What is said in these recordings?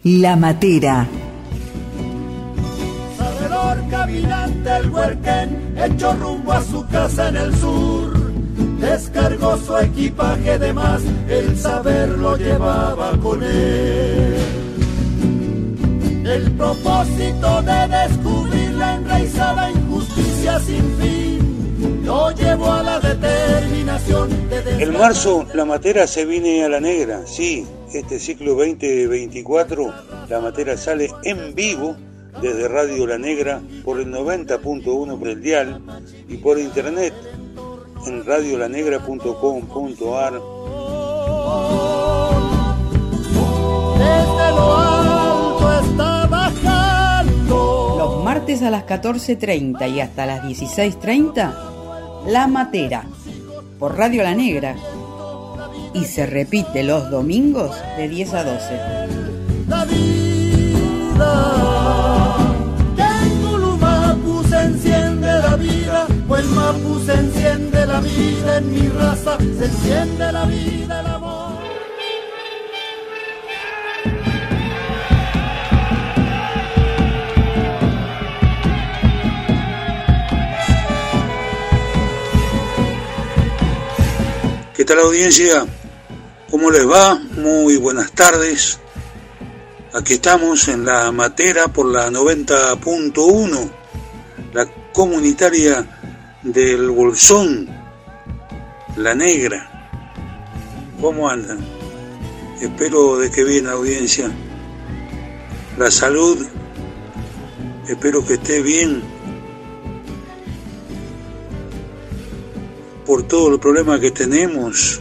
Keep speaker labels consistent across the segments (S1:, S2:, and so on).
S1: La Matera.
S2: Sabedor caminante el huerquén, hecho rumbo a su casa en el sur. Descargó su equipaje de más, el saber lo llevaba con él. El propósito de descubrir la enraizada injusticia sin fin lo llevó a la determinación de...
S3: En marzo, La Matera se viene a la negra, sí. Este ciclo 2024, La Matera sale en vivo desde Radio La Negra por el 90.1 por el dial y por internet en radiolanegra.com.ar.
S2: Desde lo alto está bajando.
S4: Los martes a las 14:30 y hasta las 16:30, La Matera por Radio La Negra. Y se repite los domingos de 10 a 12.
S2: La vida, que en Culumapu se enciende la vida, o en Mapu se enciende la vida, en mi raza se enciende la vida, el amor.
S3: ¿Qué tal, audiencia? ¿Cómo les va? Muy buenas tardes. Aquí estamos en La Matera por la 90.1, la comunitaria del Bolsón, La Negra. ¿Cómo andan? Espero de que bien, audiencia. La salud, espero que esté bien. Por todos los problemas que tenemos,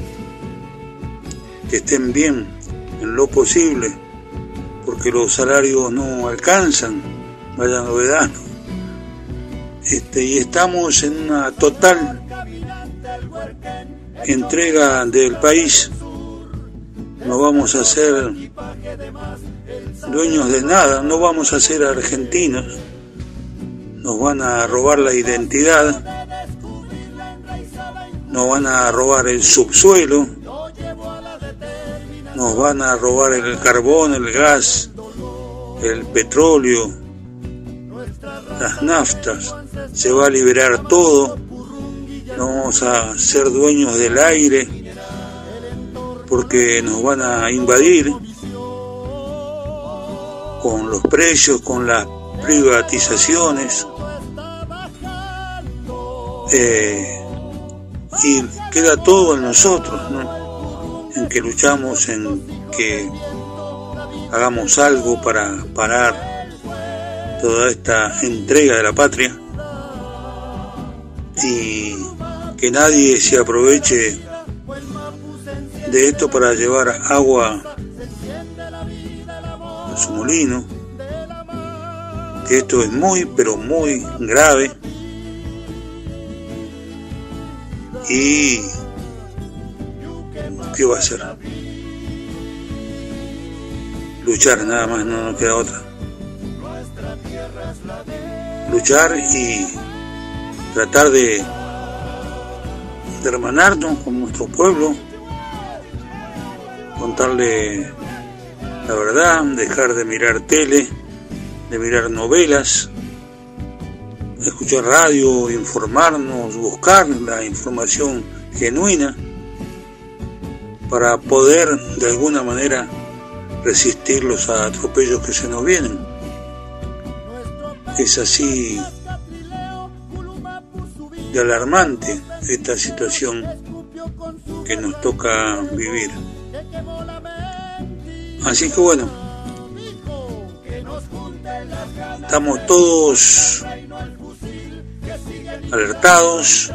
S3: que estén bien en lo posible, porque los salarios no alcanzan, vaya novedad. Y estamos en una total entrega del país. No vamos a ser dueños de nada, no vamos a ser argentinos. Nos van a robar la identidad, nos van a robar el subsuelo, nos van a robar el carbón, el gas, el petróleo, las naftas, se va a liberar todo, no vamos a ser dueños del aire porque nos van a invadir con los precios, con las privatizaciones, y queda todo en nosotros, ¿no? En que luchamos, en que hagamos algo para parar toda esta entrega de la patria y que nadie se aproveche de esto para llevar agua a su molino, que esto es muy, pero muy grave. Y ¿qué va a hacer? Luchar, nada más, no nos queda otra. Luchar y tratar de hermanarnos con nuestro pueblo, contarle la verdad, dejar de mirar tele, de mirar novelas, escuchar radio, informarnos, buscar la información genuina para poder de alguna manera resistir los atropellos que se nos vienen. Es así de alarmante esta situación que nos toca vivir. Así que bueno, estamos todos alertados,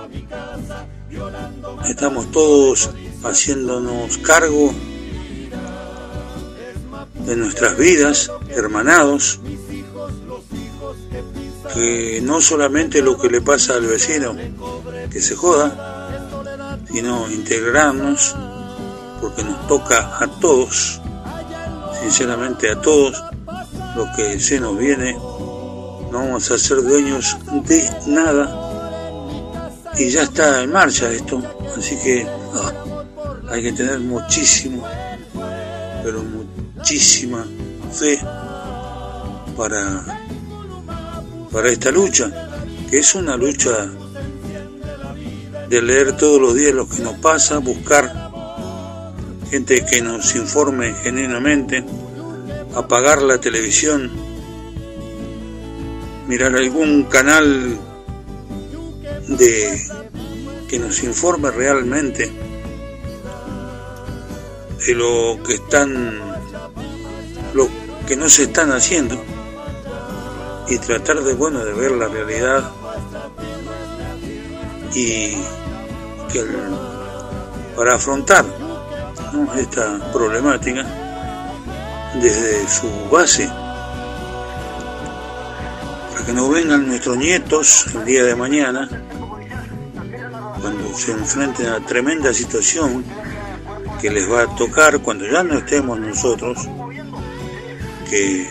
S3: estamos todos haciéndonos cargo de nuestras vidas, hermanados, que no solamente lo que le pasa al vecino que se joda, sino integrarnos, porque nos toca a todos, sinceramente a todos, lo que se nos viene. No vamos a ser dueños de nada y ya está en marcha esto, así que hay que tener muchísimo, pero muchísima fe para esta lucha, que es una lucha de leer todos los días lo que nos pasa, buscar gente que nos informe genuinamente, apagar la televisión, mirar algún canal que nos informe realmente de lo que no se están haciendo, y tratar de ver la realidad y para afrontar, ¿no?, esta problemática desde su base, para que no vengan nuestros nietos el día de mañana, cuando se enfrenten a tremenda situación que les va a tocar cuando ya no estemos nosotros, que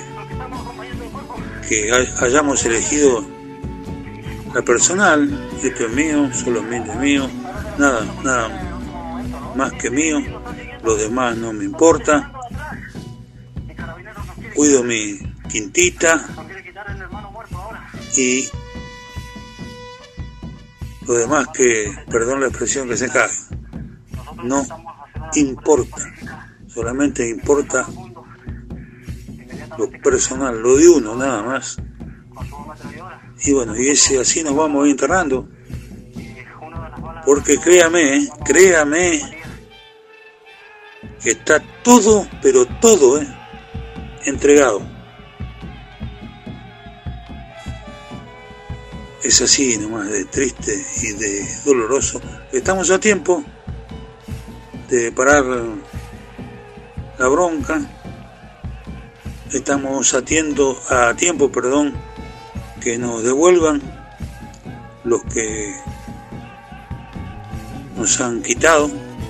S3: hayamos elegido la personal, esto es mío, solamente mío, nada más que mío, los demás no me importa, cuido mi quintita y lo demás, que, perdón la expresión, que se cague, no importa, solamente importa lo personal, lo de uno, nada más. Y y así nos vamos a ir enterrando, porque créame que está todo, pero todo entregado. Es así nomás de triste y de doloroso. Estamos a tiempo de parar la bronca. Estamos a tiempo, que nos devuelvan los que nos han quitado.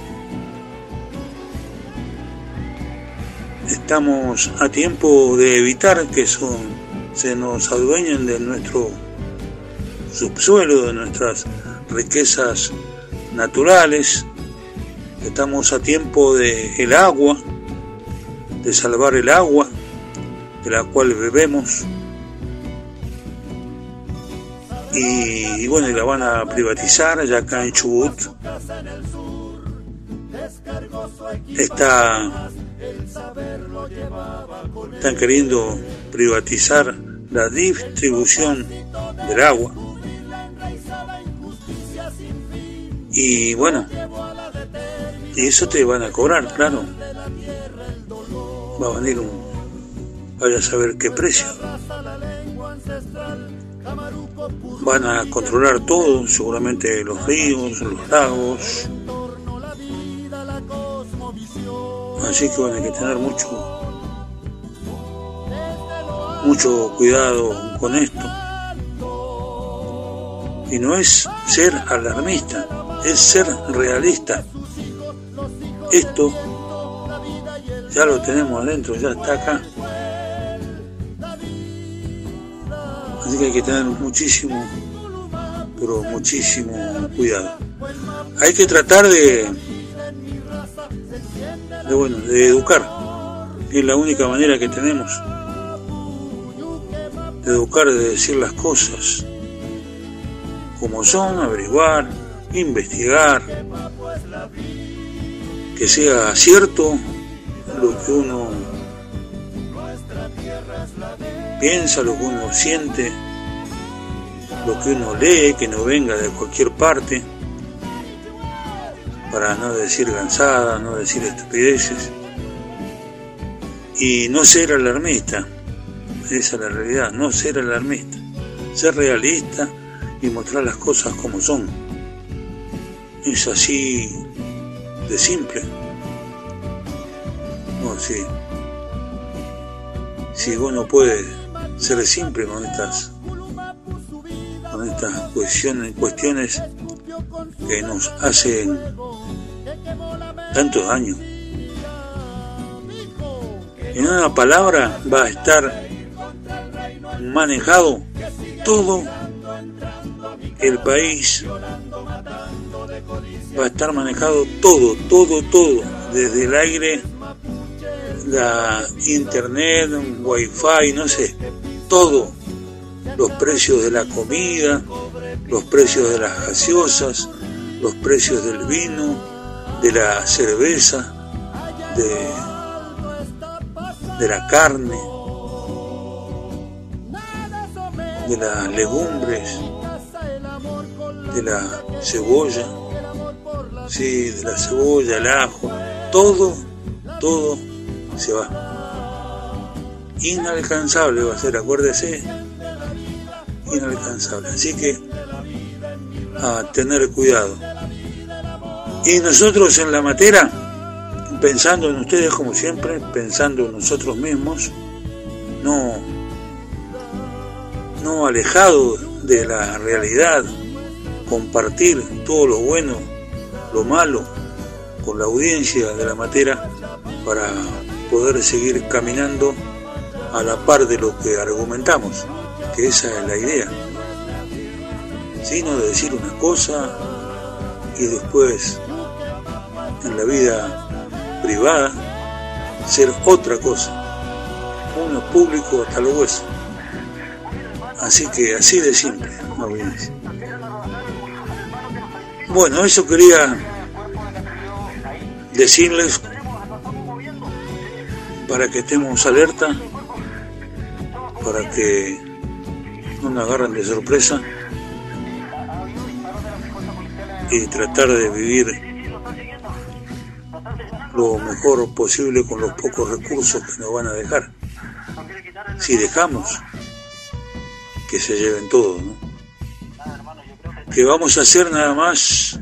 S3: Estamos a tiempo de evitar que se nos adueñen de nuestro subsuelo, de nuestras riquezas naturales. Estamos a tiempo de el agua, de salvar el agua de la cual bebemos, y la van a privatizar allá acá en Chubut. Están queriendo privatizar la distribución del agua, y y eso te van a cobrar, claro, va a venir vaya a saber qué precio, van a controlar todo, seguramente los ríos, los lagos, así que hay que tener mucho cuidado con esto, y no es ser alarmista, es ser realista. Esto ya lo tenemos adentro, ya está acá. Así que hay que tener muchísimo cuidado. Hay que tratar de educar. Es la única manera que tenemos de educar, de decir las cosas como son, averiguar, investigar, que sea cierto lo que uno piensa, lo que uno siente, lo que uno lee, que no venga de cualquier parte, para no decir gansada, no decir estupideces, y no ser alarmista. Esa es la realidad, no ser alarmista, ser realista y mostrar las cosas como son. Es así de simple. Si uno puede ser simple con estas cuestiones que nos hacen tanto daño. En una palabra, va a estar manejado todo el país, va a estar manejado todo, desde el aire, la internet, wifi, no sé, todo, los precios de la comida, los precios de las gaseosas, los precios del vino, de la cerveza, de la carne, de las legumbres, de la cebolla, sí, de la cebolla, el ajo, todo se va. Inalcanzable va a ser, acuérdese, inalcanzable. Así que a tener cuidado. Y nosotros en La Matera, pensando en ustedes como siempre, pensando en nosotros mismos, no alejado de la realidad, compartir todo lo bueno, lo malo con la audiencia de La Matera para poder seguir caminando a la par de lo que argumentamos, que esa es la idea, sino de decir una cosa y después en la vida privada ser otra cosa, uno público hasta los huesos. Así que así de simple, audiencia. Bueno, eso quería decirles para que estemos alerta, para que no nos agarren de sorpresa y tratar de vivir lo mejor posible con los pocos recursos que nos van a dejar. Si dejamos que se lleven todo, ¿no? Que vamos a hacer nada más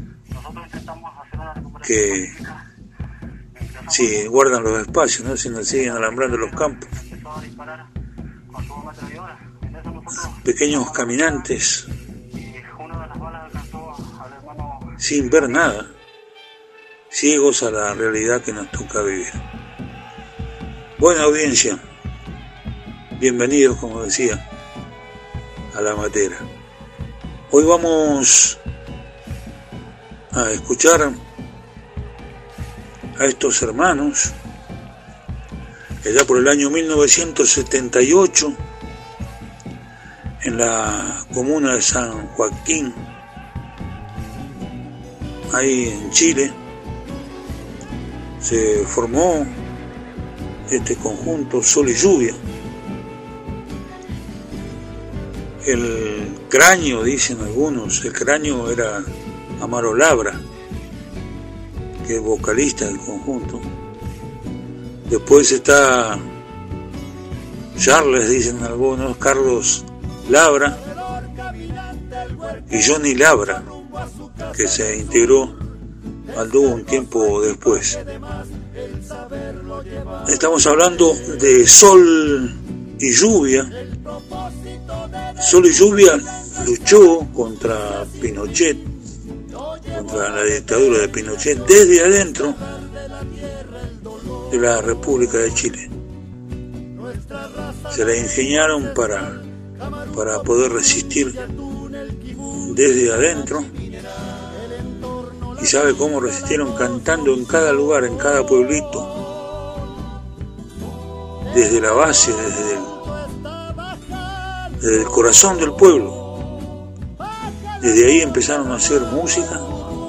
S3: que si guardan los espacios, ¿no? Si nos siguen alambrando los campos. Pequeños caminantes sin ver nada, ciegos a la realidad que nos toca vivir. Buena audiencia, bienvenidos, como decía, a La Matera. Hoy vamos a escuchar a estos hermanos que ya por el año 1978 en la comuna de San Joaquín, ahí en Chile, se formó este conjunto Sol y Lluvia. El cráneo, dicen algunos, el cráneo era Amaro Labra, que es vocalista del conjunto. Después está Charles, dicen algunos, Carlos Labra y Johnny Labra, que se integró al dúo un tiempo después. Estamos hablando de Sol y Lluvia. Sol y Lluvia luchó contra Pinochet, contra la dictadura de Pinochet, desde adentro de la República de Chile. Se la ingeniaron para poder resistir desde adentro. ¿Y sabe cómo resistieron? Cantando en cada lugar, en cada pueblito, desde la base, desde el corazón del pueblo. Desde ahí empezaron a hacer música,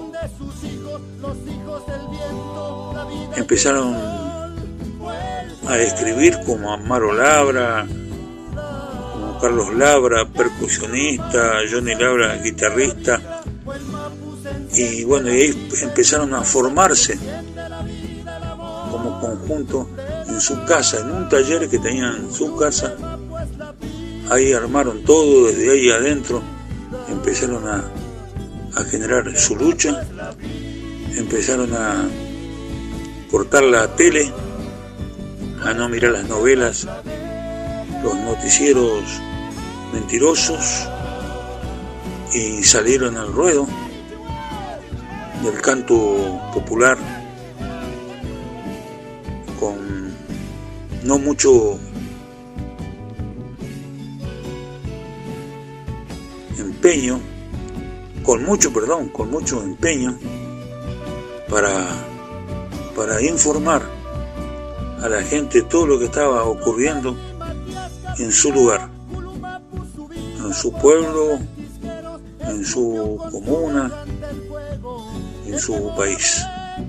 S3: empezaron a escribir como Amaro Labra, como Carlos Labra, percusionista, Johnny Labra, guitarrista, y bueno, y ahí empezaron a formarse como conjunto en su casa, en un taller que tenían en su casa. Ahí armaron todo, desde ahí adentro empezaron a generar su lucha, empezaron a cortar la tele, a no mirar las novelas, los noticieros mentirosos, y salieron al ruedo del canto popular con no mucho empeño, con mucho empeño para informar a la gente todo lo que estaba ocurriendo en su lugar, en su pueblo, en su comuna, en su país.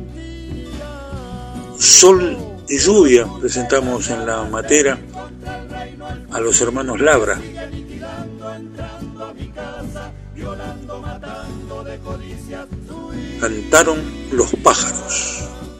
S3: Sol y lluvia presentamos en la matera a los hermanos Labra. Cantaron los pájaros.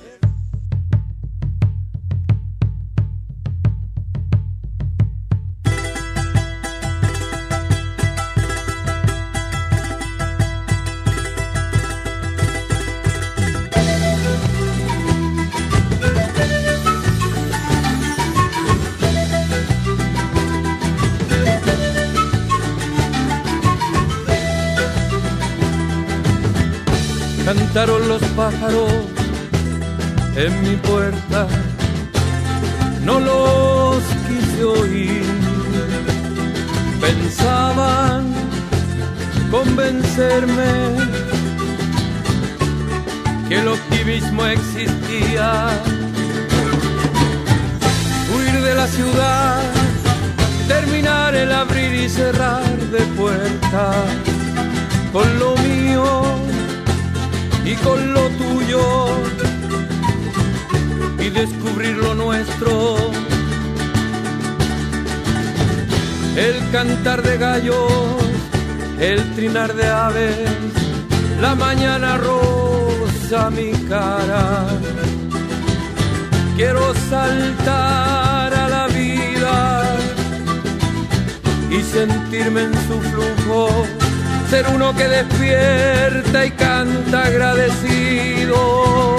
S1: Cantaron los pájaros en mi puerta, no los quise oír. Pensaban convencerme que el optimismo existía. Huir de la ciudad, terminar el abrir y cerrar de puertas, con lo mío y con lo tuyo, y descubrir lo nuestro. El cantar de gallos, el trinar de aves, la mañana rosa mi cara. Quiero saltar a la vida y sentirme en su flujo, ser uno que despierta y canta agradecido.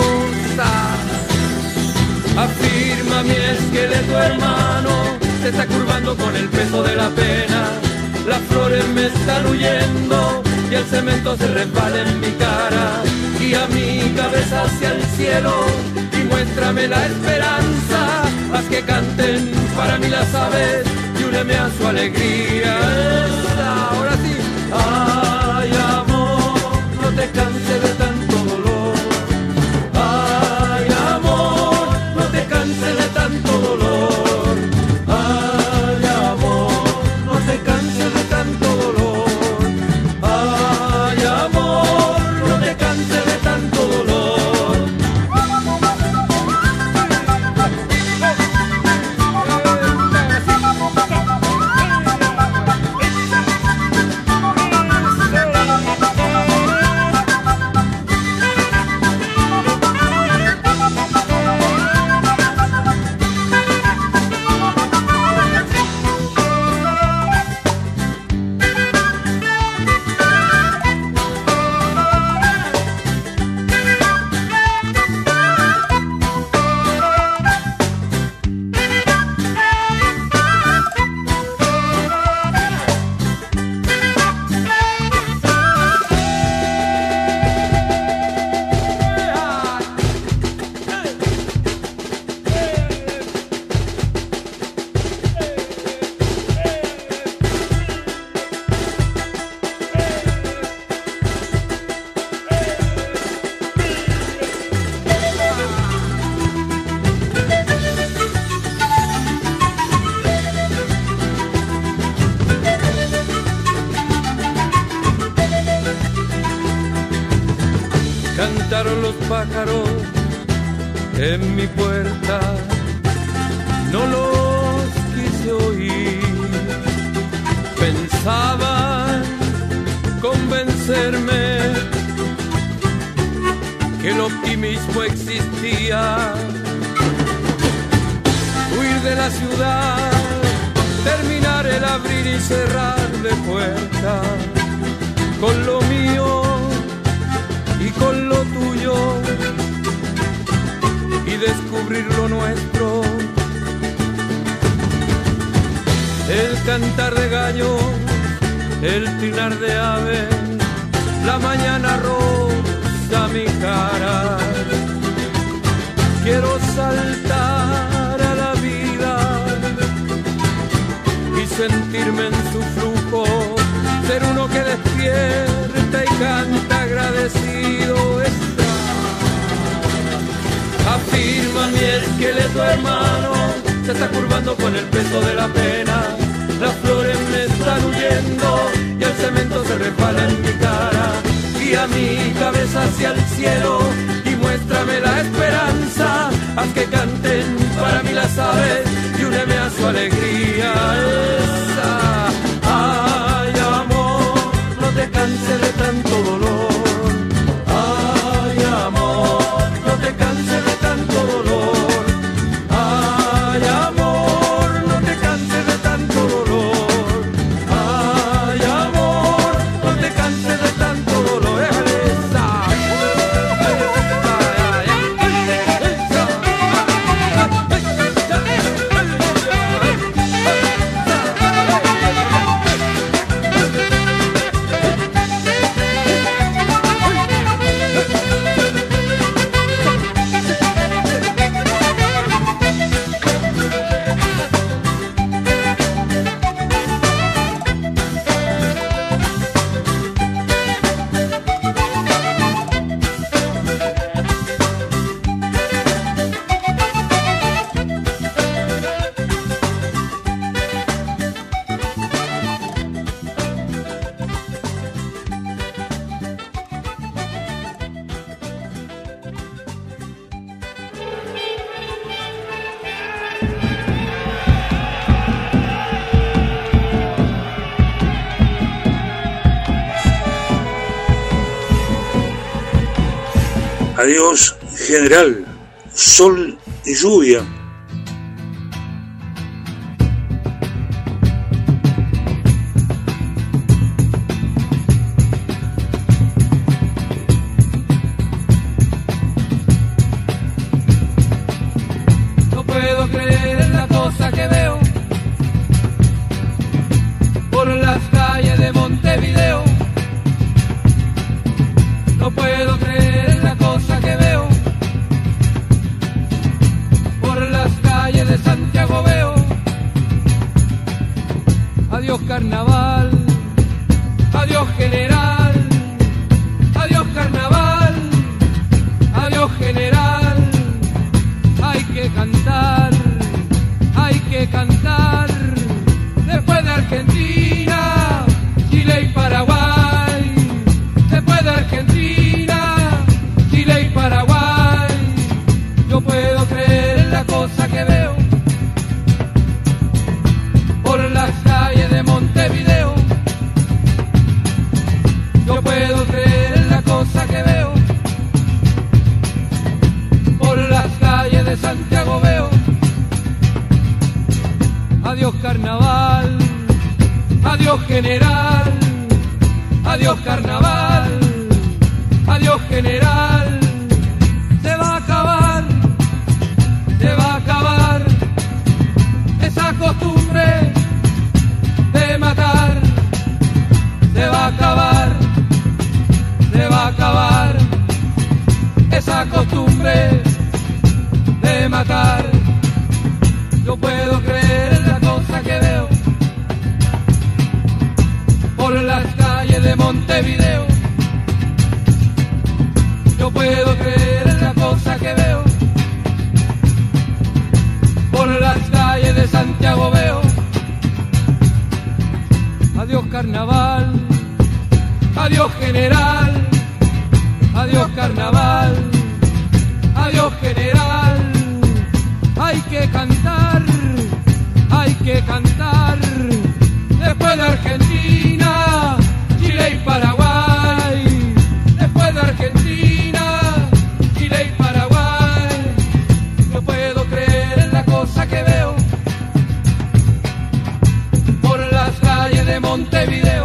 S1: Afirma mi esqueleto hermano, se está curvando con el peso de la pena. Las flores me están huyendo y el cemento se resbala en mi cara. Guía mi cabeza hacia el cielo y muéstrame la esperanza. Haz que canten para mí las aves y úneme a su alegría. Ahora sí. Ay, amor, no te canses de tanto dolor. Ay, amor, no te canses de tanto dolor. Ay, amor, no te canses de tanto dolor. Ay, amor, no te canses de tanto dolor. Cantaron los pájaros en mi puerta, no los quise oír. Pensaban convencerme que el optimismo existía. Huir de la ciudad, terminar el abrir y cerrar de puertas, con lo mío y con lo tuyo, y descubrir lo nuestro. El cantar de gallo, el trinar de ave, la mañana rosa mi cara. Quiero saltar a la vida y sentirme en su flujo, ser uno que despierta y canta agradecido. Afirma Firma mi esqueleto, hermano, se está curvando con el peso de la pena. Las flores me están huyendo y el cemento se resbala en mi cara. Guía mi cabeza hacia el cielo y muéstrame la esperanza. Haz que canten para mí las aves y úneme a su alegría. Esa, ay amor, no te canses de tanto dolor. Ay amor, no te canses de tanto dolor. Ay amor, no te canses de tanto dolor. Ay amor, no te canses de tanto dolor.
S3: Adiós, general, sol y lluvia.
S1: No puedo creer en la cosa que veo por las calles de Montevideo. No puedo creer en la cosa que veo por las calles de Santiago veo. Adiós carnaval, adiós general, adiós carnaval, adiós general. Hay que cantar, hay que cantar. Después de Argentina, Chile y Paraguay. Después de Argentina, Chile y Paraguay. Yo puedo creer en la cosa que veo por las calles de Montevideo. Yo puedo creer en la cosa que veo por las calles de Santiago veo. Adiós carnaval, adiós general, adiós carnaval, adiós general. Se va a acabar, se va a acabar esa costumbre de matar. Se va a acabar, se va a acabar esa costumbre de matar. Yo puedo creer en la cosa que veo por las calles de Montevideo. Yo puedo creer en la cosa que veo por las calles de Santiago veo. Adiós carnaval, adiós general, adiós carnaval, adiós general. Hay que cantar, hay que cantar. Después de Argentina, Chile y Paraguay. Después de Argentina, Chile y Paraguay. Yo puedo creer en la cosa que veo por las calles de Montevideo.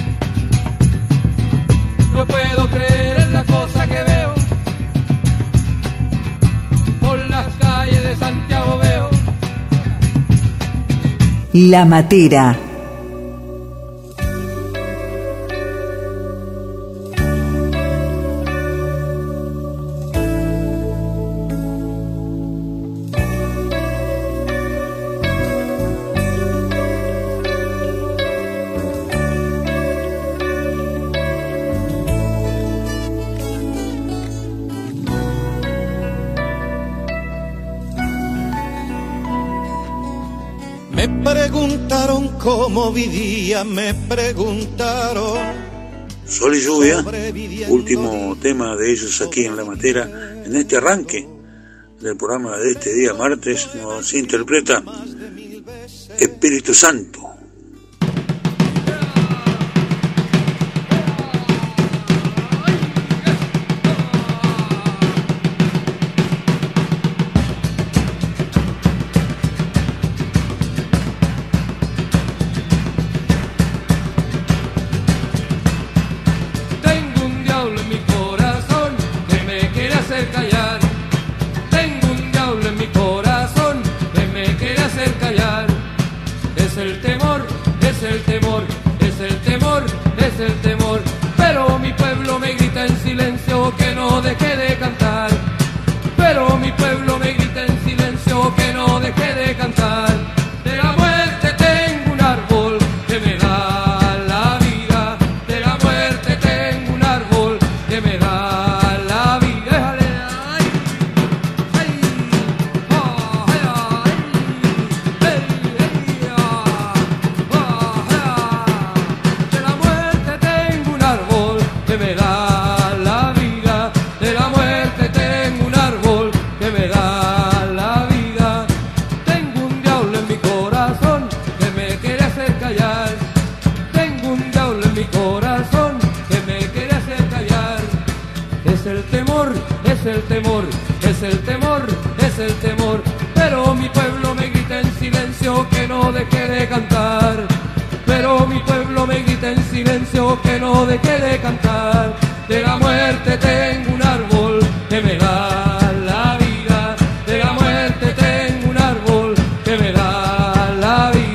S1: Yo puedo creer en la cosa que veo por las calles de Santiago veo.
S5: La Matera.
S2: Me preguntaron cómo vivía, me preguntaron.
S3: Sol y lluvia, último tema de ellos aquí en La Matera. En este arranque del programa de este día martes nos interpreta Espíritu Santo.
S1: Pero mi pueblo me grita en silencio que no deje de cantar. Pero mi pueblo me grita en silencio que no deje de cantar. De la muerte tengo un árbol que me da la vida. De la muerte tengo un árbol que me da la vida. Ay, ay, oh, ay, ay, de la muerte tengo un árbol que me da la vida. De la muerte tengo un árbol que me da la vida. Tengo un diablo en mi corazón que me quiere hacer callar. Tengo un diablo en mi corazón que me quiere hacer callar. Es el temor, es el temor, es el temor, es el temor. Pero mi pueblo me grita en silencio que no deje de cantar. Pero mi pueblo me grita en silencio que no deje de cantar. De la muerte tengo un árbol que me da la vida. De la muerte tengo un árbol que me da la vida.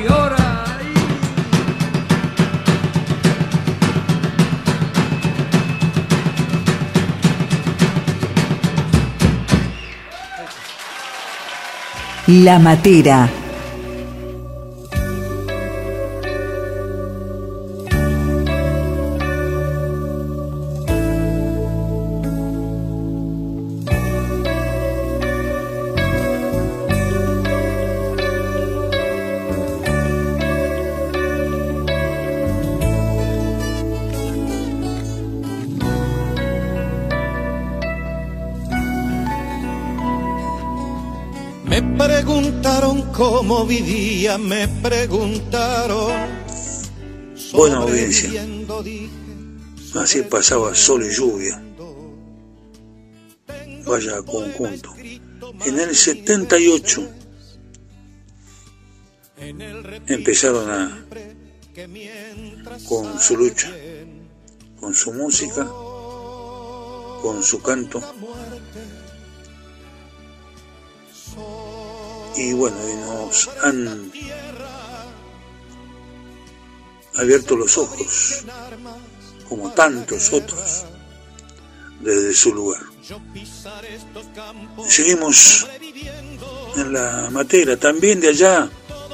S5: La Matera.
S2: Me preguntaron cómo vivía, me preguntaron.
S3: Buena audiencia. Así pasaba Sol y Lluvia. Vaya conjunto. En el 78 empezaron con su lucha, con su música, con su canto. Y bueno, nos han abierto los ojos, como tantos otros, desde su lugar. Seguimos en La Matera, también de allá,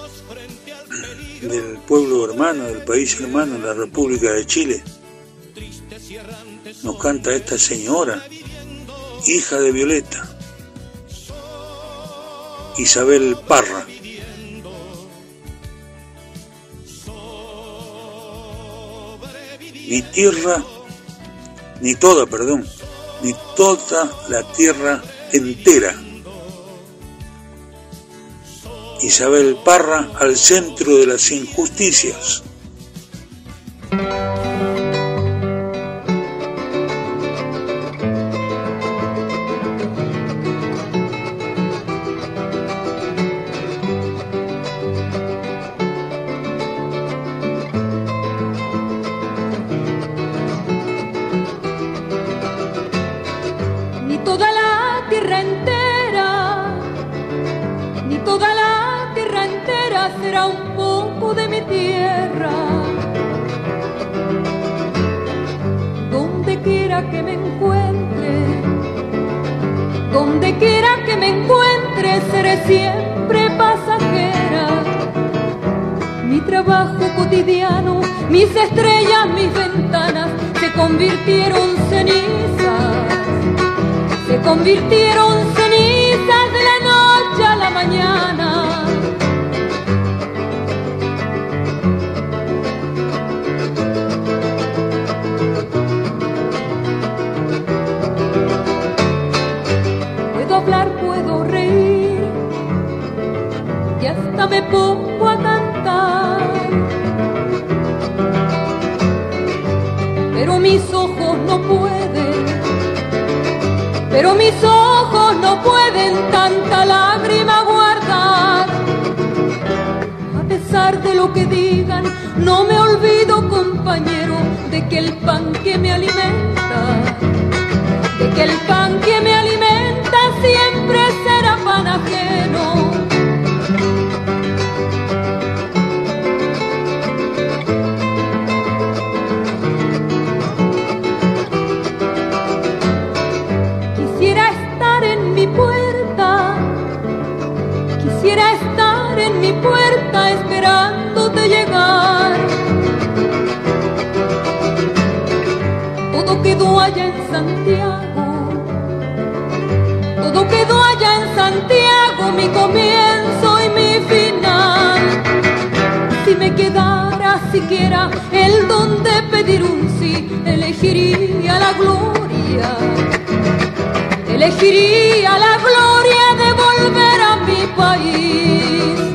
S3: del pueblo hermano, del país hermano, la República de Chile. Nos canta esta señora, hija de Violeta, Isabel Parra. Ni toda la tierra entera. Isabel Parra al centro de las injusticias.
S6: Será un poco de mi tierra. Donde quiera que me encuentre, seré siempre pasajera. Mi trabajo cotidiano, mis estrellas, mis ventanas, se convirtieron cenizas de la noche a la mañana. pongo a cantar. Pero mis ojos no pueden, pero mis ojos no pueden tanta lágrima guardar. A pesar de lo que digan, no me olvido, compañero, de que el pan que me alimenta, de que el pan que me alimenta siempre será pan ajeno. Quisiera estar en mi puerta, quisiera estar en mi puerta esperándote llegar. Todo quedó allá en Santiago, todo quedó allá en Santiago, mi comienzo y mi final. Si me quedara siquiera el don de pedir un sí, elegiría la gloria, elegiría la gloria de volver a mi país.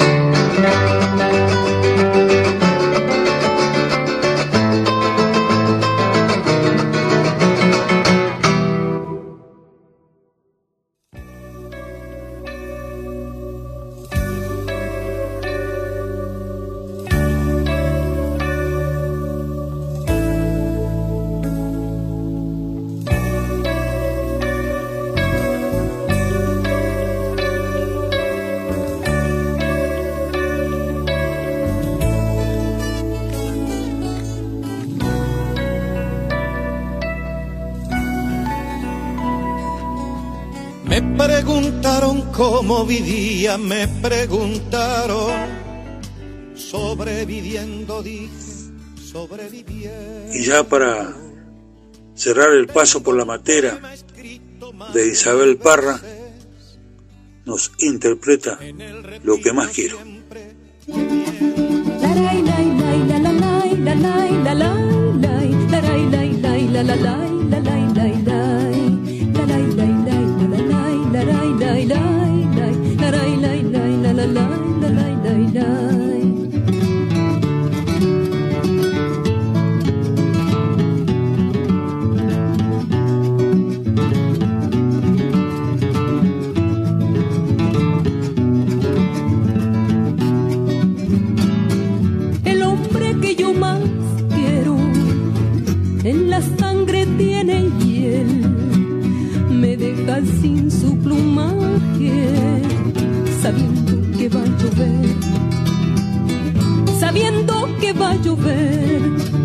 S2: Me preguntaron cómo vivía, me preguntaron, sobreviviendo, dije, sobreviviendo.
S3: Y ya para cerrar el paso por la matera de Isabel Parra, nos interpreta Lo que más quiero.
S6: El hombre que yo más quiero en la sangre tiene hiel, me deja sin su plumaje, sabiendo que va a llover, sabiendo que va a llover.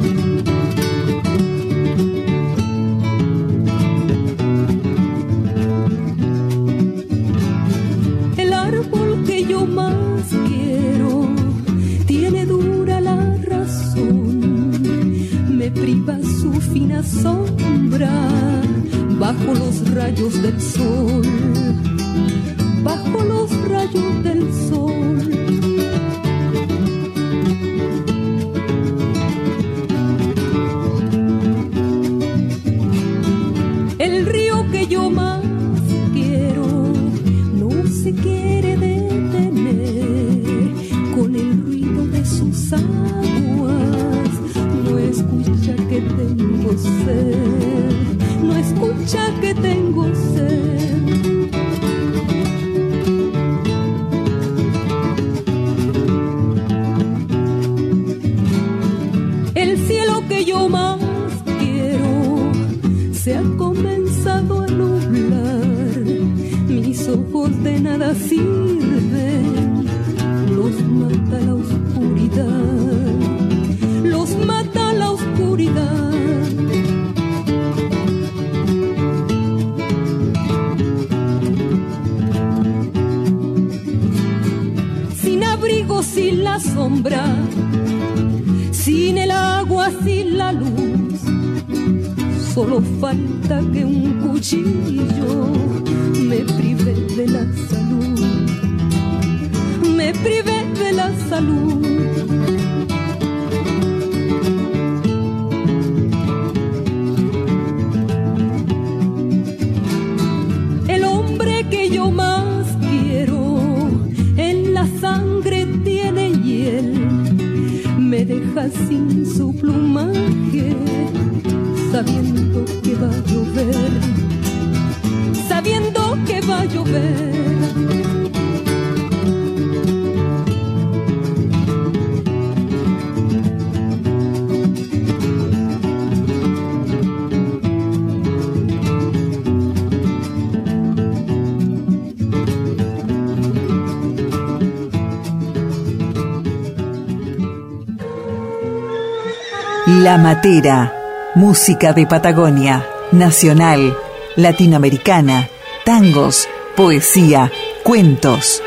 S6: El árbol que yo más quiero tiene dura la razón, me priva su fina sombra bajo los rayos del sol, bajo los rayos del sol. El río que yo más quiero no se quiere detener con el ruido de sus aguas, no escucha que tengo sed, no escucha que tengo sed. El cielo que yo más quiero se ha comenzado a nublar, mis ojos de nada sirven, los mata la oscuridad, los mata la oscuridad. Sin abrigo, sin la sombra, sin el agua, sin la luz, solo falta que un cuchillo me prive de la salud, me prive de la salud. El hombre que yo más quiero en la sangre tiene sabiendo que va a llover, sabiendo que va a llover.
S5: La Matera, música de Patagonia, nacional, latinoamericana, tangos, poesía, cuentos.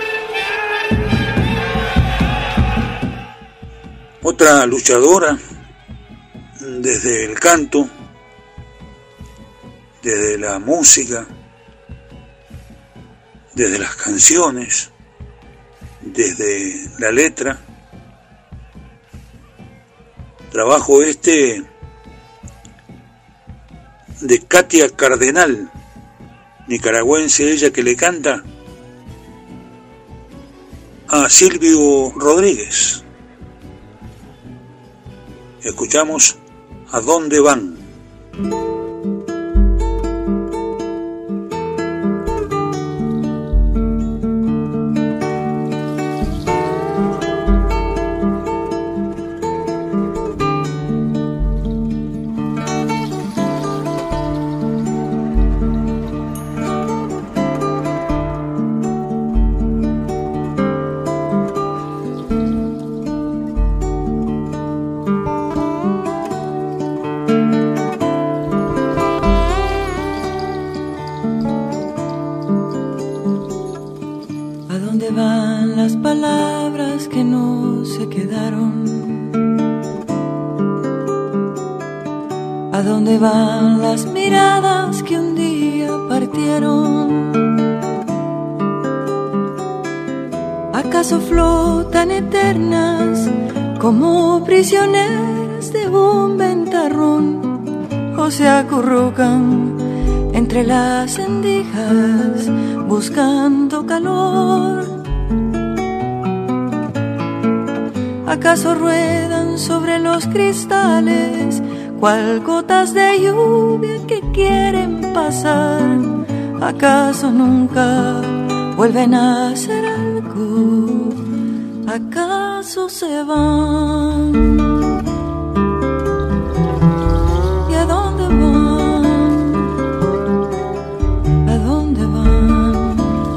S3: Otra luchadora desde el canto, desde la música, desde las canciones, desde la letra. Trabajo de Katia Cardenal, nicaragüense ella, que le canta a Silvio Rodríguez. Escuchamos ¿A dónde van?
S7: Van las miradas que un día partieron. ¿Acaso flotan eternas como prisioneras de un ventarrón? ¿O se acurrucan entre las endijas buscando calor? ¿Acaso ruedan sobre los cristales cual gotas de lluvia que quieren pasar? ¿Acaso nunca vuelven a hacer algo? ¿Acaso se van? ¿Y a dónde van? ¿A dónde van?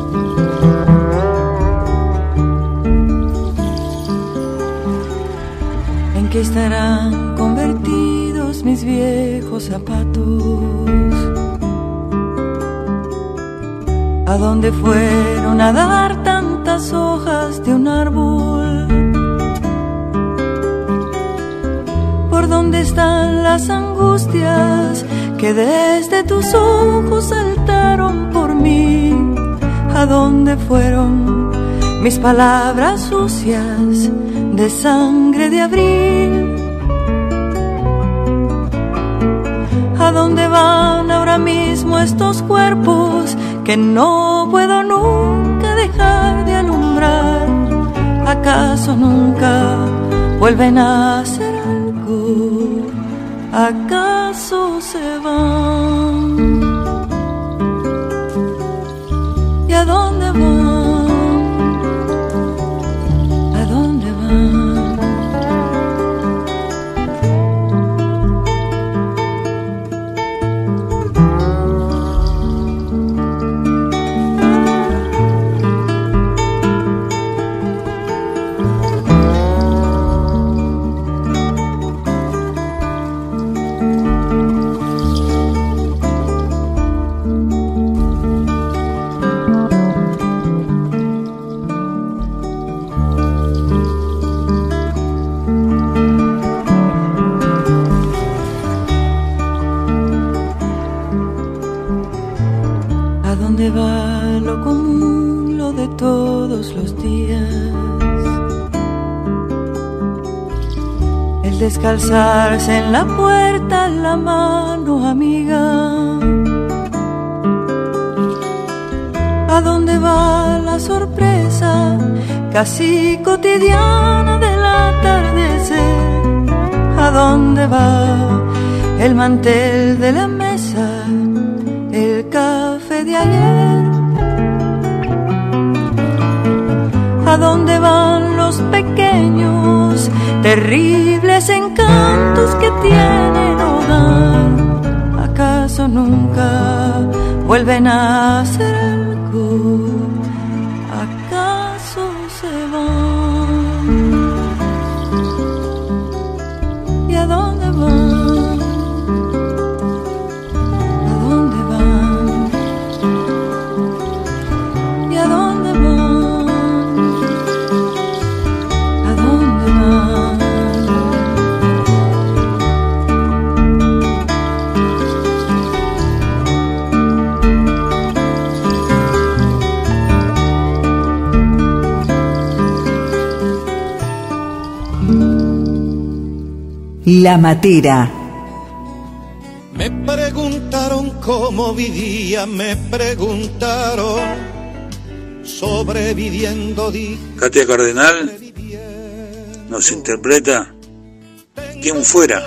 S7: ¿En qué estarán convertidos mis viejos zapatos? ¿A dónde fueron a dar tantas hojas de un árbol? ¿Por dónde están las angustias que desde tus ojos saltaron por mí? ¿A dónde fueron mis palabras sucias de sangre de abril? ¿A dónde van ahora mismo estos cuerpos que no puedo nunca dejar de alumbrar? ¿Acaso nunca vuelven a hacer algo? ¿Acaso se van? ¿Y a dónde van? ¿A dónde van? Va lo común, lo de todos los días, el descalzarse en la puerta, la mano amiga. ¿A dónde va la sorpresa casi cotidiana del atardecer? ¿A dónde va el el mantel de la mesa, el café de ayer. ¿A dónde van los pequeños, terribles encantos que tienen hogar? ¿Acaso nunca vuelven a hacer algo? ¿Acaso se van? ¿Y a dónde van? ¿A dónde van? ¿Y a dónde van? ¿A dónde van?
S5: La Matera.
S2: Me preguntaron cómo vivía, me preguntaron, sobreviviendo.
S3: Katia Cardenal nos interpreta Quien fuera.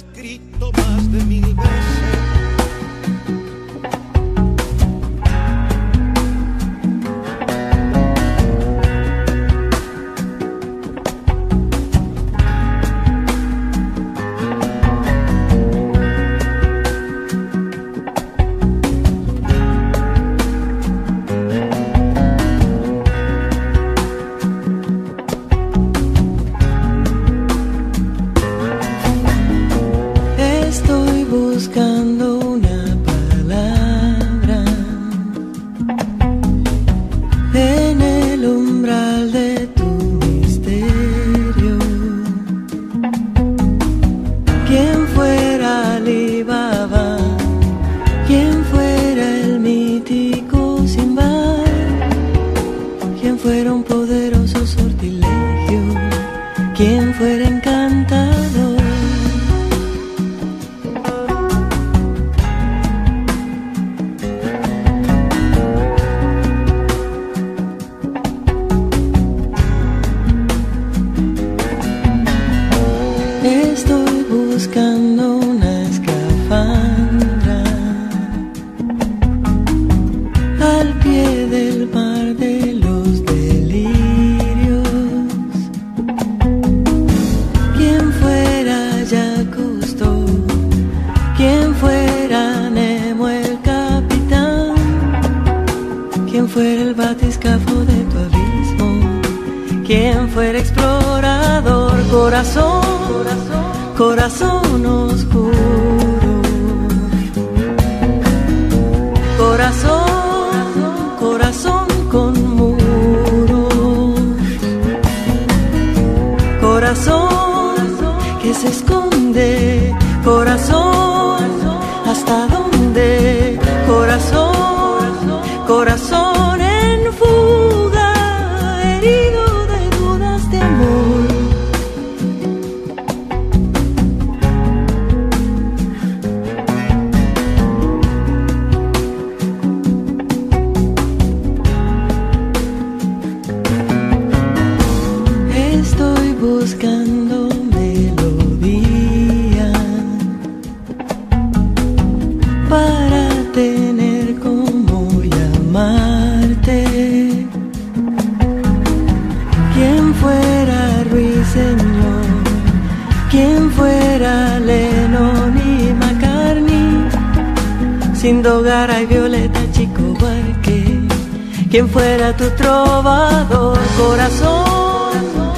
S7: Quien fuera tu trovador, corazón,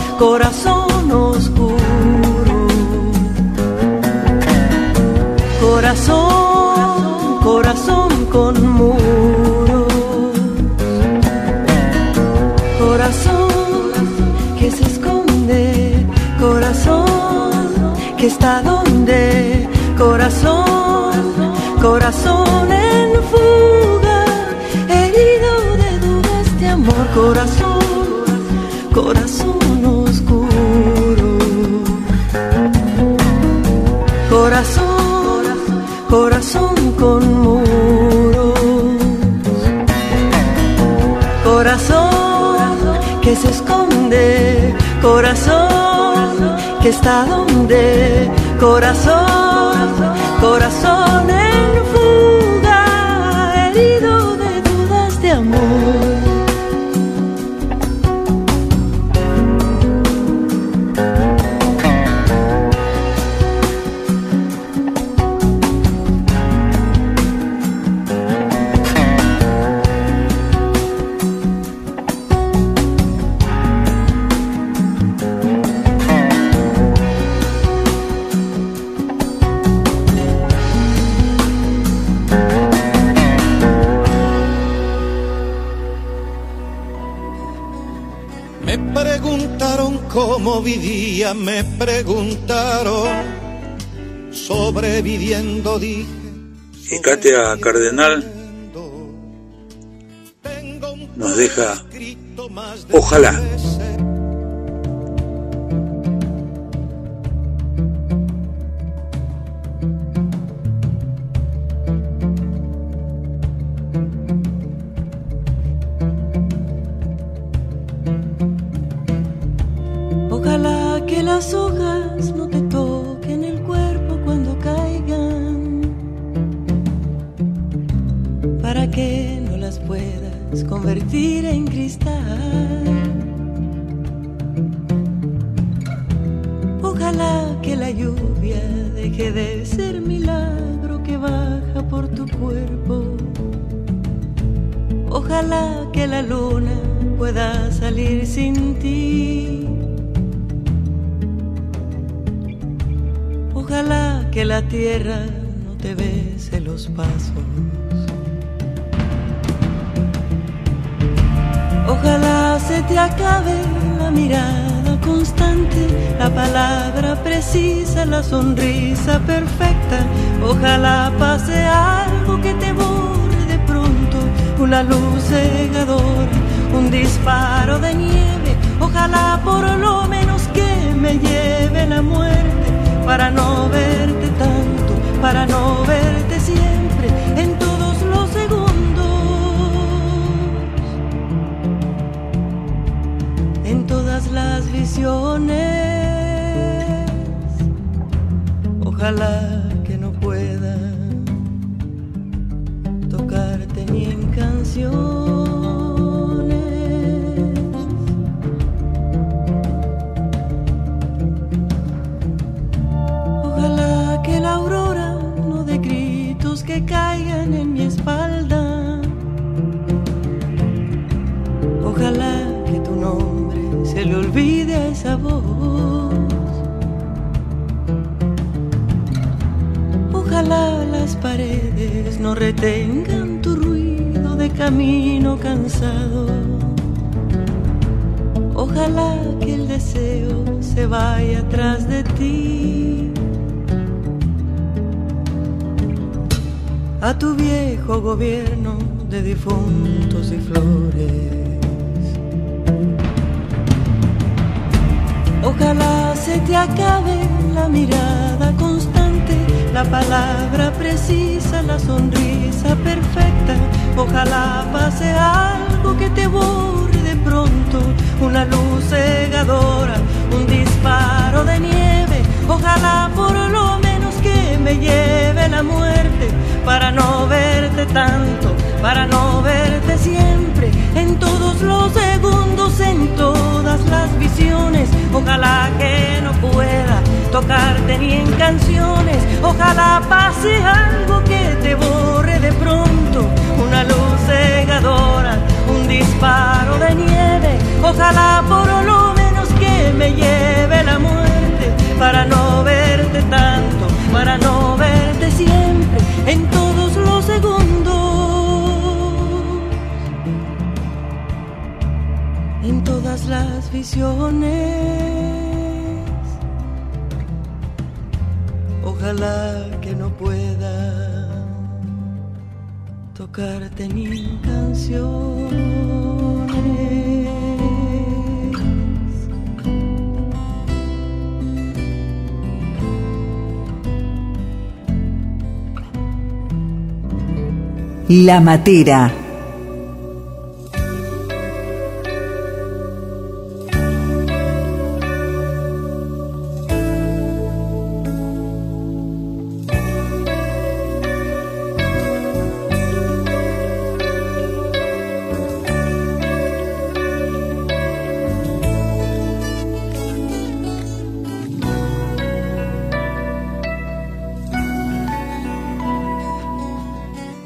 S7: corazón oscuro, corazón, corazón con muros, corazón que se esconde, corazón que está donde, corazón, corazón en fuga, herido de dudas de amor, corazón, corazón oscuro, corazón, corazón con muros, corazón que se esconde, corazón que está donde, corazón, corazón corazón en fuga, herido de dudas de amor.
S2: Cómo vivía, me preguntaron, sobreviviendo dije.
S3: Y Katia Cardenal nos deja ojalá.
S7: Ojalá que las hojas no te toquen el cuerpo cuando caigan, para que no las puedas convertir en cristal. Ojalá que la lluvia deje de ser milagro que baja por tu cuerpo. Ojalá que la luna pueda salir sin ti. Ojalá que la tierra no te bese los pasos. Ojalá se te acabe la mirada constante, la palabra precisa, la sonrisa perfecta. Ojalá pase algo que te borre de pronto, una luz cegadora, un disparo de nieve. Ojalá por lo menos que me lleve la muerte, para no verte tanto, para no verte siempre, en todos los segundos, en todas las visiones. Ojalá que no pueda tocarte ni en canciones. Que la aurora no dé gritos que caigan en mi espalda. Ojalá que tu nombre se le olvide a esa voz. Ojalá las paredes no retengan tu ruido de camino cansado. Ojalá que el deseo se vaya atrás de ti. A tu viejo gobierno de difuntos y flores. Ojalá se te acabe la mirada constante, la palabra precisa, la sonrisa perfecta. Ojalá pase algo que te borre de pronto, una luz cegadora, un disparo de nieve. Ojalá por lo menos que me lleve la muerte, para no verte tanto, para no verte siempre, en todos los segundos, en todas las visiones. Ojalá que no pueda tocarte ni en canciones. Ojalá pase algo que te borre de pronto, una luz cegadora, un disparo de nieve. Ojalá por lo menos que me lleve la muerte, para no verte tanto, para no verte siempre, en todos los segundos, en todas las visiones. Ojalá que no pueda tocarte ni en canciones.
S5: La Matera.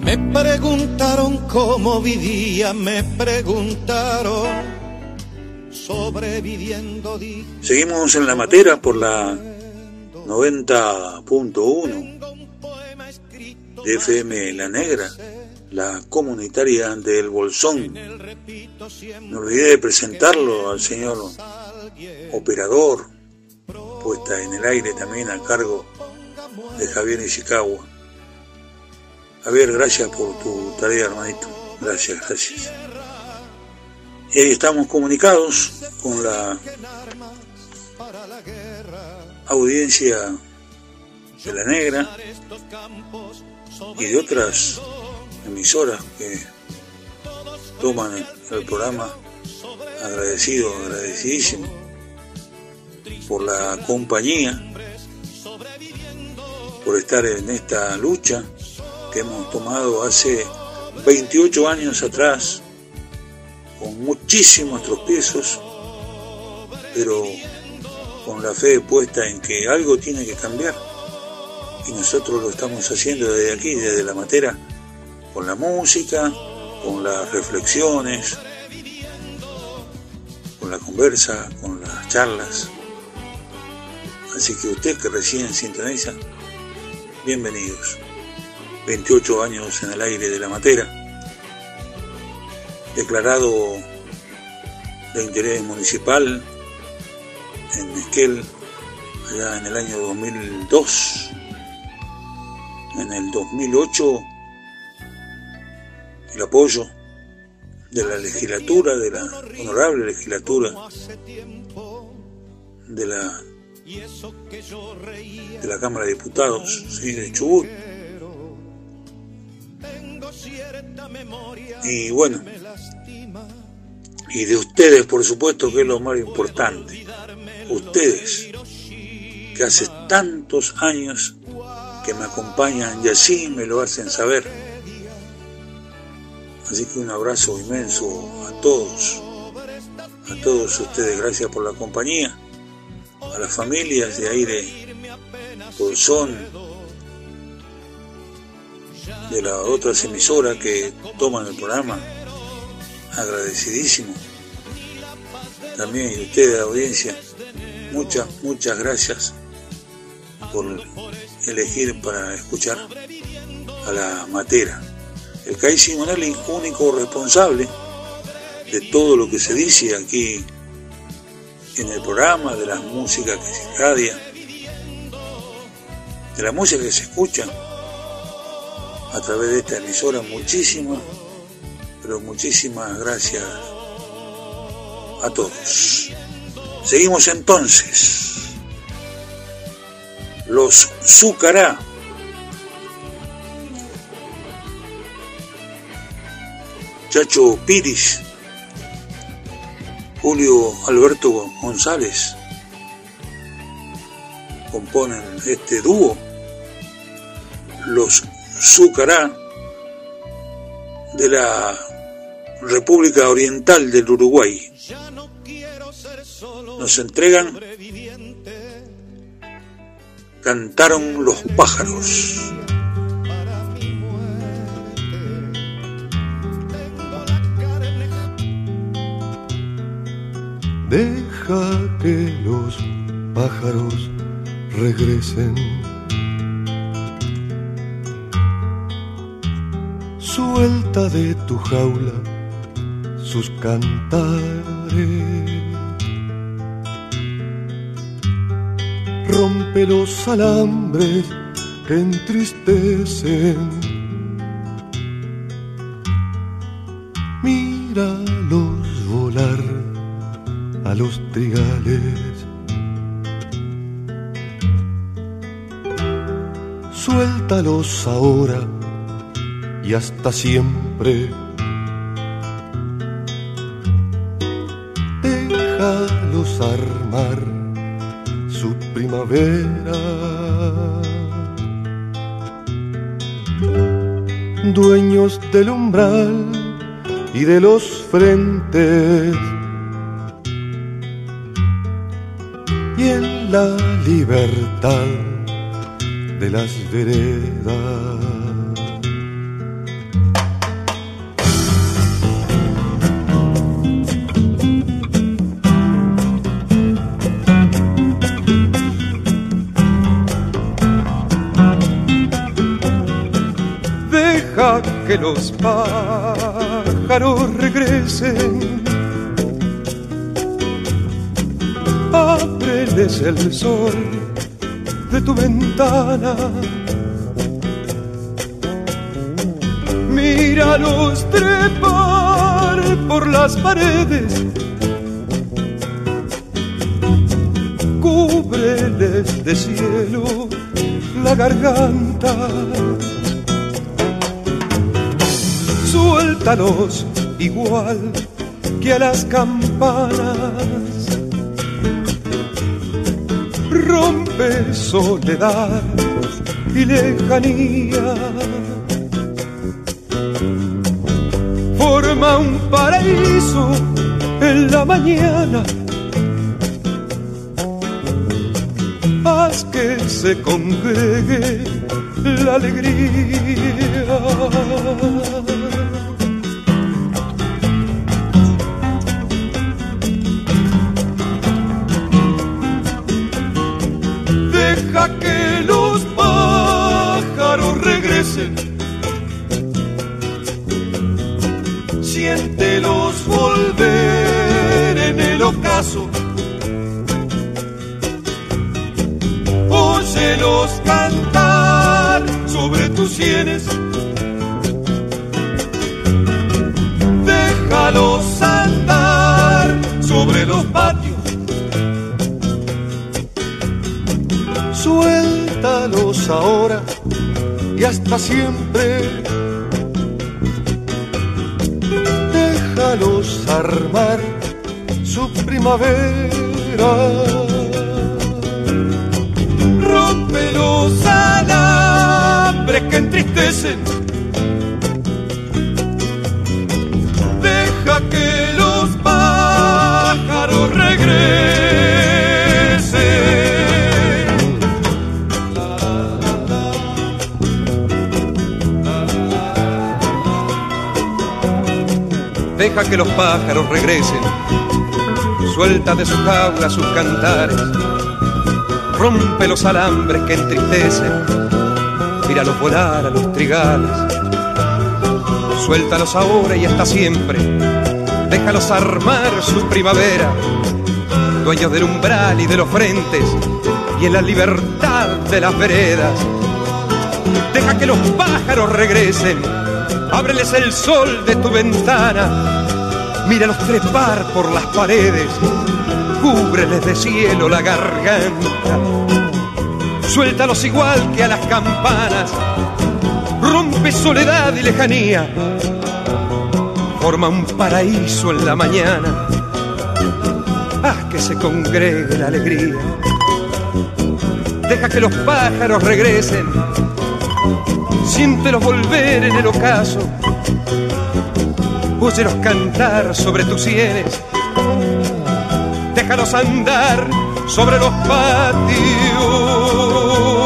S2: Me preguntaron cómo vivía, me preguntaron, sobreviviendo.
S3: Seguimos en La Matera por la 90.1 de FM La Negra, la comunitaria del Bolsón. Me olvidé de presentarlo al señor operador, puesta en el aire también a cargo de Javier Ishikawa. Javier, gracias por tu tarea, hermanito. Gracias. Y ahí estamos comunicados con la audiencia de La Negra y de otras emisoras que toman el programa. Agradecidísimo por la compañía, por estar en esta lucha que hemos tomado hace 28 años atrás, con muchísimos tropiezos, pero con la fe puesta en que algo tiene que cambiar, y nosotros lo estamos haciendo desde aquí, desde La Matera, con la música, con las reflexiones, con la conversa, con las charlas. Así que usted que recién sintoniza, bienvenidos. 28 años en el aire de La Matera, declarado de interés municipal en Esquel allá en el año 2002. En el 2008 el apoyo de la legislatura, de la honorable legislatura de la Cámara de Diputados, ¿sí?, de Chubut. Y bueno, y de ustedes, por supuesto, que es lo más importante. Ustedes, que hace tantos años que me acompañan y así me lo hacen saber. Así que un abrazo inmenso a todos ustedes. Gracias por la compañía, a las familias de ahí de Bolsón, de las otras emisoras que toman el programa, agradecidísimo. También y ustedes, audiencia, muchas gracias por elegir para escuchar a La Matera. El CAI Simonelli, único responsable de todo lo que se dice aquí en el programa, de la música que se irradia, de la música que se escucha a través de esta emisora. Muchísimas gracias a todos. Seguimos entonces. Los Zúcará, Chacho Piris, Julio Alberto González componen este dúo. Los Zúcará, de la República Oriental del Uruguay, nos entregan Cantaron los pájaros.
S8: Deja que los pájaros regresen, suelta de tu jaula sus cantares, rompe los alambres que entristecen, míralos volar a los trigales, suéltalos ahora y hasta siempre, déjalos armar su primavera, dueños del umbral y de los frentes, y en la libertad de las veredas. que los pájaros regresen. Ábreles el sol de tu ventana, míralos trepar por las paredes, cúbreles de cielo la garganta, suéltalos igual que a las campanas. Rompe soledad y lejanía, forma un paraíso en la mañana, haz que se congregue la alegría. Deja que los pájaros regresen, siéntelos volver en el ocaso, óyelos cantar sobre tus sienes, déjalos andar sobre los patios, suéltalos ahora y hasta siempre, déjalos armar su primavera, rompe los alambres que entristecen, deja que los pájaros regresen. Deja que los pájaros regresen, suelta de su jaula sus cantares, rompe los alambres que entristecen, míralos volar a los trigales, suéltalos ahora y hasta siempre, déjalos armar su primavera, dueños del umbral y de los frentes y en la libertad de las veredas. Deja que los pájaros regresen, ábreles el sol de tu ventana, míralos trepar por las paredes, cúbreles de cielo la garganta, suéltalos igual que a las campanas, rompe soledad y lejanía, forma un paraíso en la mañana, haz que se congregue la alegría. Deja que los pájaros regresen, siéntelos volver en el ocaso, óyelos cantar sobre tus sienes, déjalos andar sobre los patios.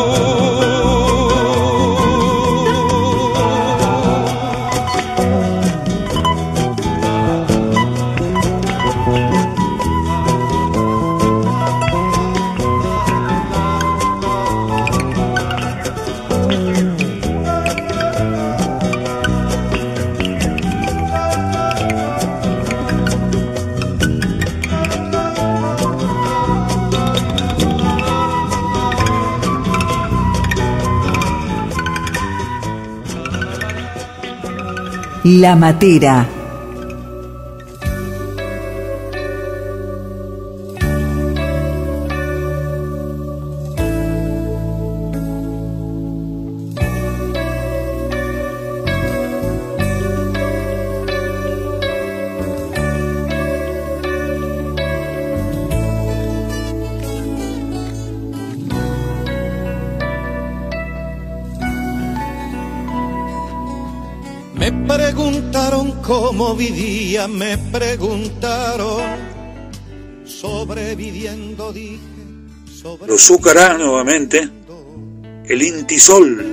S5: La Matera.
S2: Me preguntaron cómo vivía, me preguntaron, sobreviviendo dije.
S3: Lo Zúcara nuevamente, el Inti Sol.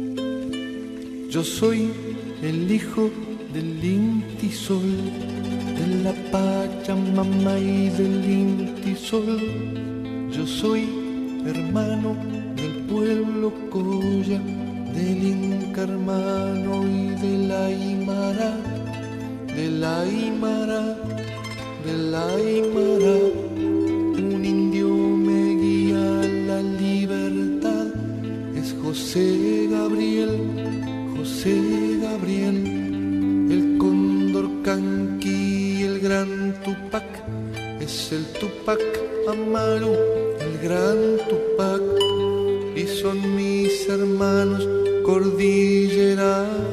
S8: Yo soy el hijo del Inti Sol,
S9: de la Pachamama y del Inti Sol. Yo soy hermano del pueblo Coya, del Inca hermano y de la Aymara, de la Aymara, de la Aymara. Un indio me guía a la libertad, es José Gabriel, José Gabriel. El cóndor canqui, el gran Tupac, es el Tupac Amaru, el gran Tupac. Y son mis hermanos cordilleranos.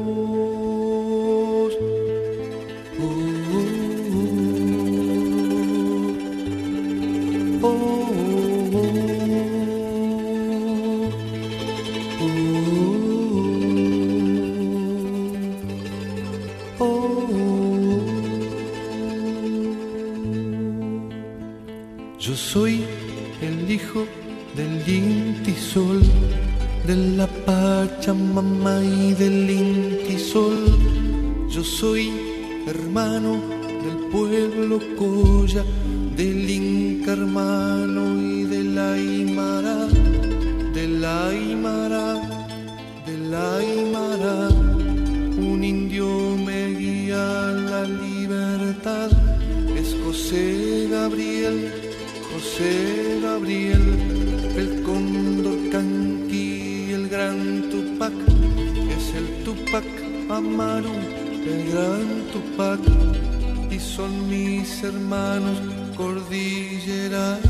S9: Yo soy el hijo del Inti Sol, de la Pachamama y del Inti Sol. Yo soy hermano del pueblo Coya, del Inca hermano y de la Aymara, de la Aymara, de la Aymara. Un indio me guía a la libertad, es José Gabriel, José Gabriel. El cóndor canqui, el gran Tupac, es el Tupac Amaru, el gran Tupac. Y son mis hermanos cordilleranos.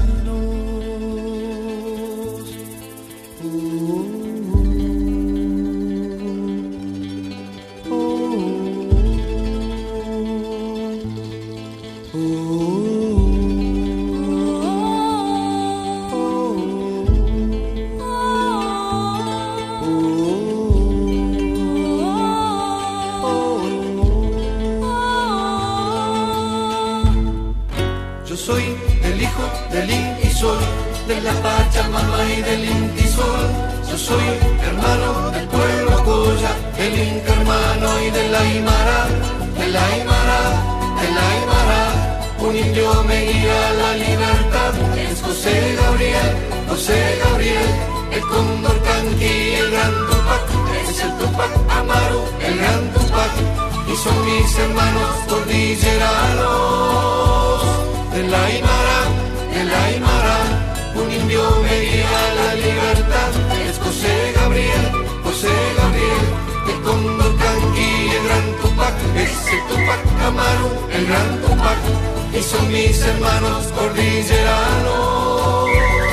S9: Yo soy el hijo del Inti Sol, de la Pachamama y del Inti Sol. Yo soy hermano del pueblo Coya, del Inca hermano y de la Aymara, de la Aymara, de la Aymara. Un indio me guía a la libertad, es José Gabriel, José Gabriel. El cóndor canqui, el gran Tupac, es el Tupac Amaru, el gran Tupac. Y son mis hermanos cordilleranos. De la Aymara, de la Aymara. Un indio me guía a la libertad, es José Gabriel, José Gabriel. El cóndor canqui, el gran Tupac, es el Tupac Amaru, el gran Tupac. Y son mis hermanos cordilleranos.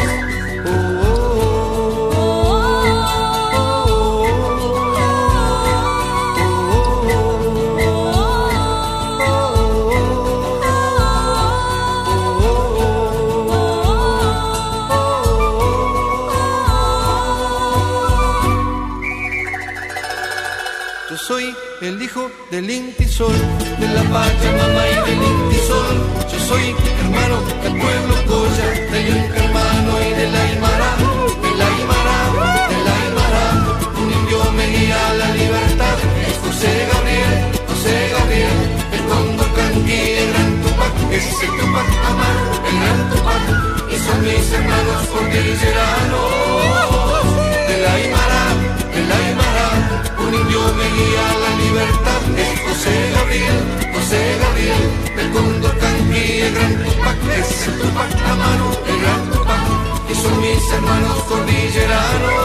S9: Soy el hijo del Inti Sol, de la Pachamama y del Inti Sol. Yo soy hermano del pueblo Coya, del Inca hermano y de la Aymara, de la Aymara, de la Aymara. Un indio me guía a la libertad, es José Gabriel, José Gabriel. El cóndor canqui, el gran Tupac, es el Tupac Amaru, el gran Tupac. Y son mis hermanos cordilleranos. De la Aymara, de la Aymara. Un indio me guía a la libertad, es José Gabriel, José Gabriel. El cóndor canqui, el gran Tupac, es el Tupac Amaru, el gran Tupac. Y son mis hermanos cordilleranos.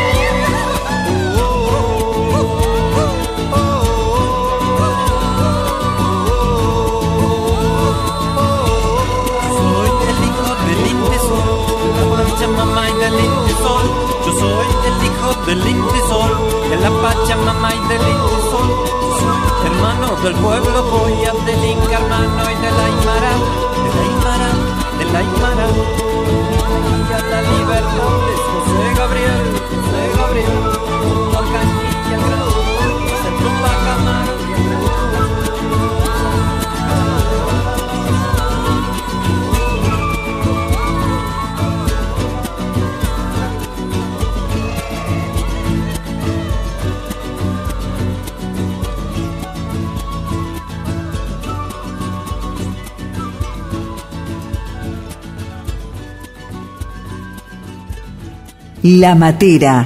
S10: Soy el hijo del Inti Sol, de la Pachamama y del Inti Sol. Yo soy el hijo del Inti Sol, de la Pachamama y del Inti Sol. Soy hermano del pueblo Coya, del Inca hermano y de la Aymara, de la Aymara, de la Aymara. Y a la libertad es José Gabriel, José Gabriel. Cóndor canqui, el gran Tupac, es el Tupac Amaru y el gran
S5: La Matera.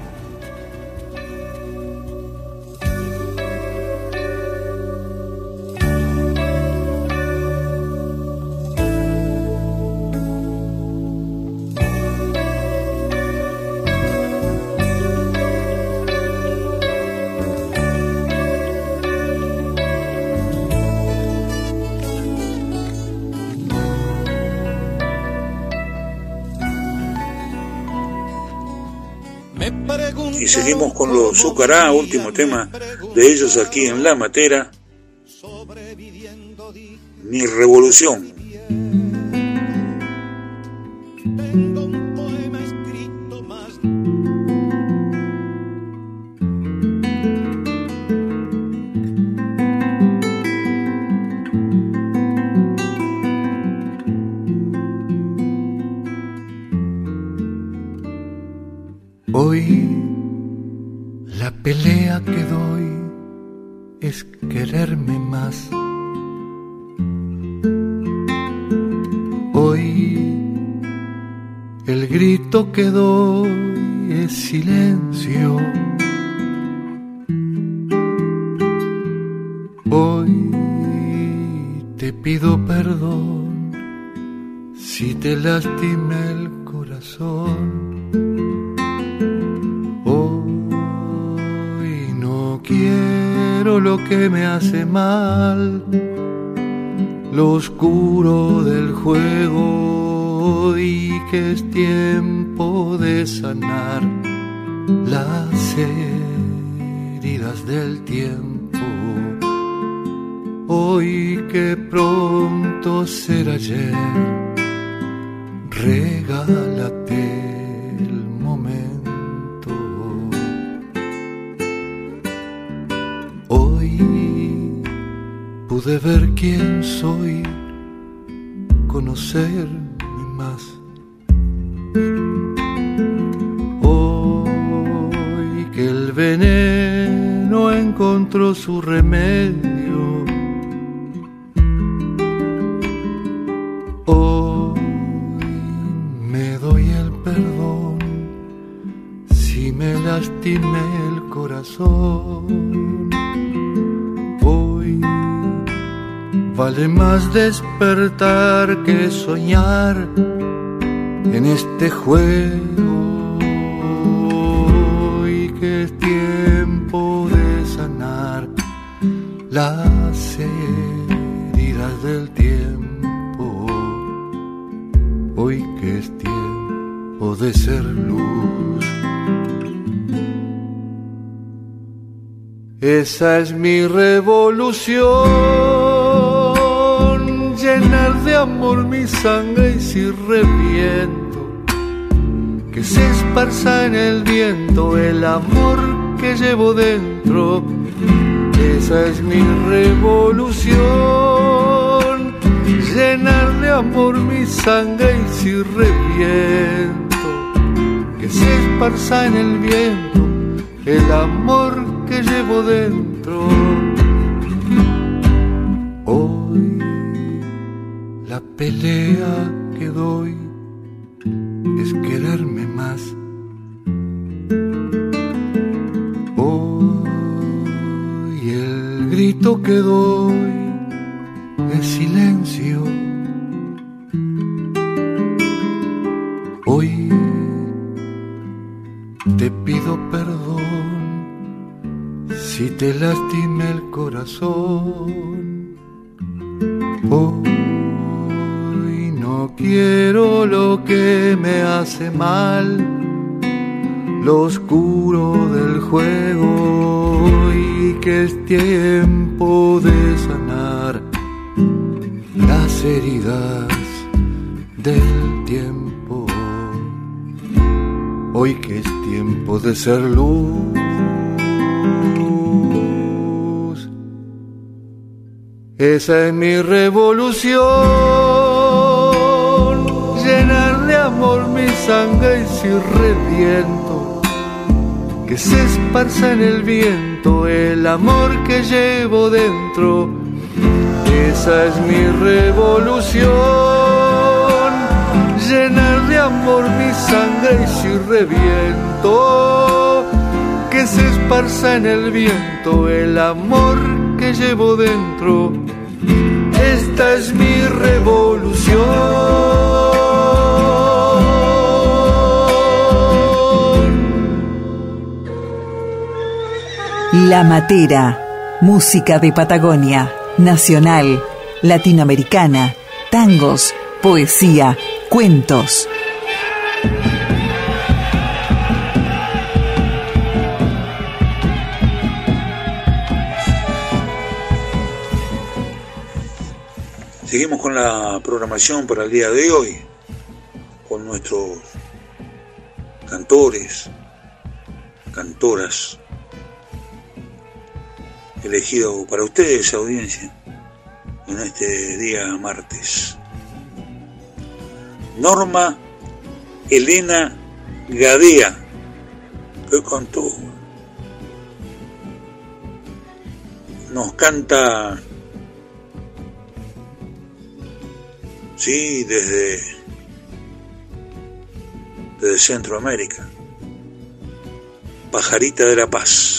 S3: Y seguimos con los Zucará, último tema de ellos aquí en La Matera. Mi revolución.
S2: Tengo un poema escrito más.
S9: Hoy la pelea que doy es quererme más. Hoy el grito que doy es silencio. Hoy te pido perdón si te lastimé el corazón. Quiero lo que me hace mal, lo oscuro del juego, y que es tiempo de sanar las heridas del tiempo. Hoy que pronto será ayer, regálate el momento. Pude ver quién soy, conocerme más. Hoy que el veneno encontró su remedio. Hoy me doy el perdón si me lastimé el corazón. Vale más despertar que soñar en este juego, y que es tiempo de sanar las heridas del tiempo. Hoy que es tiempo de ser luz. Esa es mi revolución. Llenar de amor mi sangre y si reviento, que se esparza en el viento el amor que llevo dentro. Esa es mi revolución. Llenar de amor mi sangre y si reviento, que se esparza en el viento el amor que llevo dentro. Hoy la pelea que doy es quererme más. Hoy el grito que doy es silencio. Hoy te pido perdón si te lastimé el corazón. Hoy no quiero lo que me hace mal, lo oscuro del juego, y que es tiempo de sanar las heridas del tiempo. Hoy que es tiempo de ser luz. Esa es mi revolución. Llenar de amor mi sangre y si reviento, que se esparza en el viento el amor que llevo dentro. Esa es mi revolución. llenar de amor mi sangre y si reviento, que se esparza en el viento el amor que llevo dentro. Esta es mi revolución.
S5: La Matera, música de Patagonia, nacional, latinoamericana, tangos, poesía, cuentos.
S3: Seguimos con la programación para el día de hoy, con nuestros cantores, cantoras, elegidos para ustedes, audiencia, en este día martes. Norma Elena Gadea, que cantó, nos canta, sí, desde Centroamérica, Pajarita de la Paz.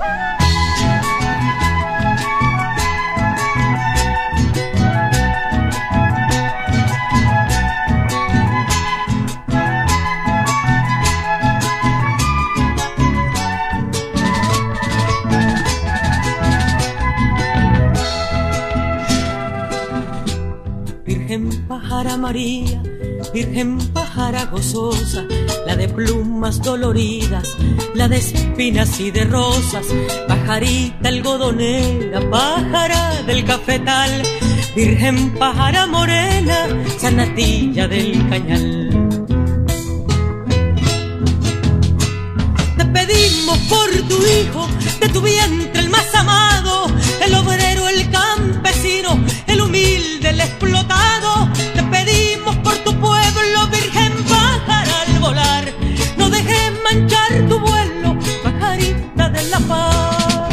S7: Virgen pájara María, Virgen pájara gozosa, la de plumas doloridas, la de espinas y de rosas, pajarita algodonera, pájara del cafetal, Virgen pájara morena, sanatilla del cañal. Te pedimos por tu hijo, de tu vientre el más amado, el obrero, el campesino, el humilde, el explotado. Te pedimos por tu pueblo, Virgen pájara al volar, no dejes manchar tu vuelo, pajarita de la paz.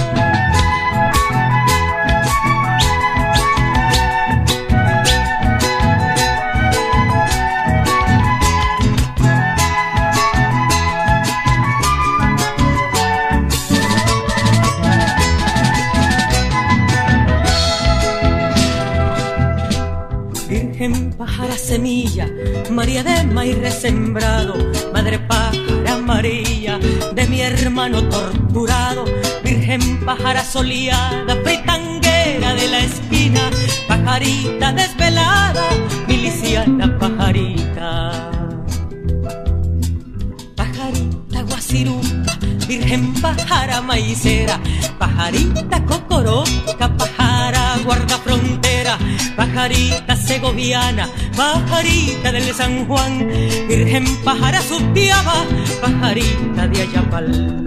S7: Virgen pájara semilla, María de maíz resembrado, madre pájara María de mi hermano torturado, Virgen pájara soleada, fritanguera de la esquina, pajarita desvelada, miliciana pajarita. Pajarita guasiruca, Virgen pájara maicera, pajarita cocoroca, pájara guarda frontera, pajarita segoviana, pajarita del San Juan, Virgen pájara Sutiaba, pajarita de Ayapal.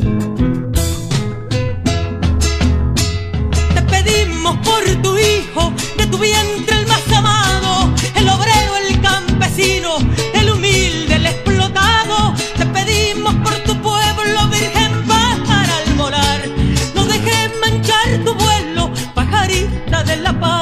S7: Te pedimos por tu hijo, de tu vientre el más amado, el obrero, el campesino, el humilde, el explotado. Te pedimos por tu pueblo, Virgen pájara al volar, no dejes manchar tu vuelo, pajarita de la paz.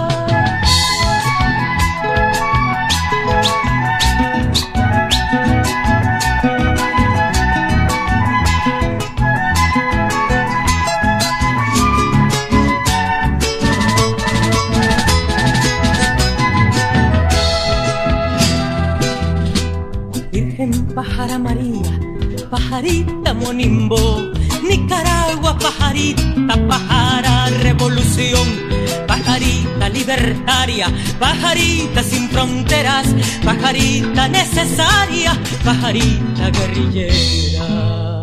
S7: Virgen pájara María, pajarita Monimbo, Nicaragua pajarita, pájara revolución, pajarita libertaria, pajarita sin fronteras, pajarita necesaria, pajarita guerrillera.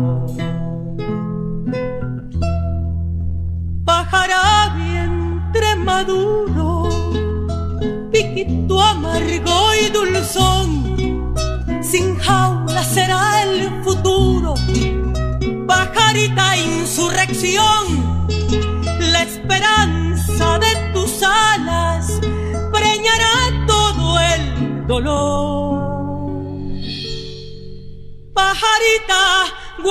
S7: Pájara vientre maduro, piquito amargo y dulzón, sin jaula será el futuro, pajarita insurrección, la esperanza de tus alas preñará todo el dolor. Pajarita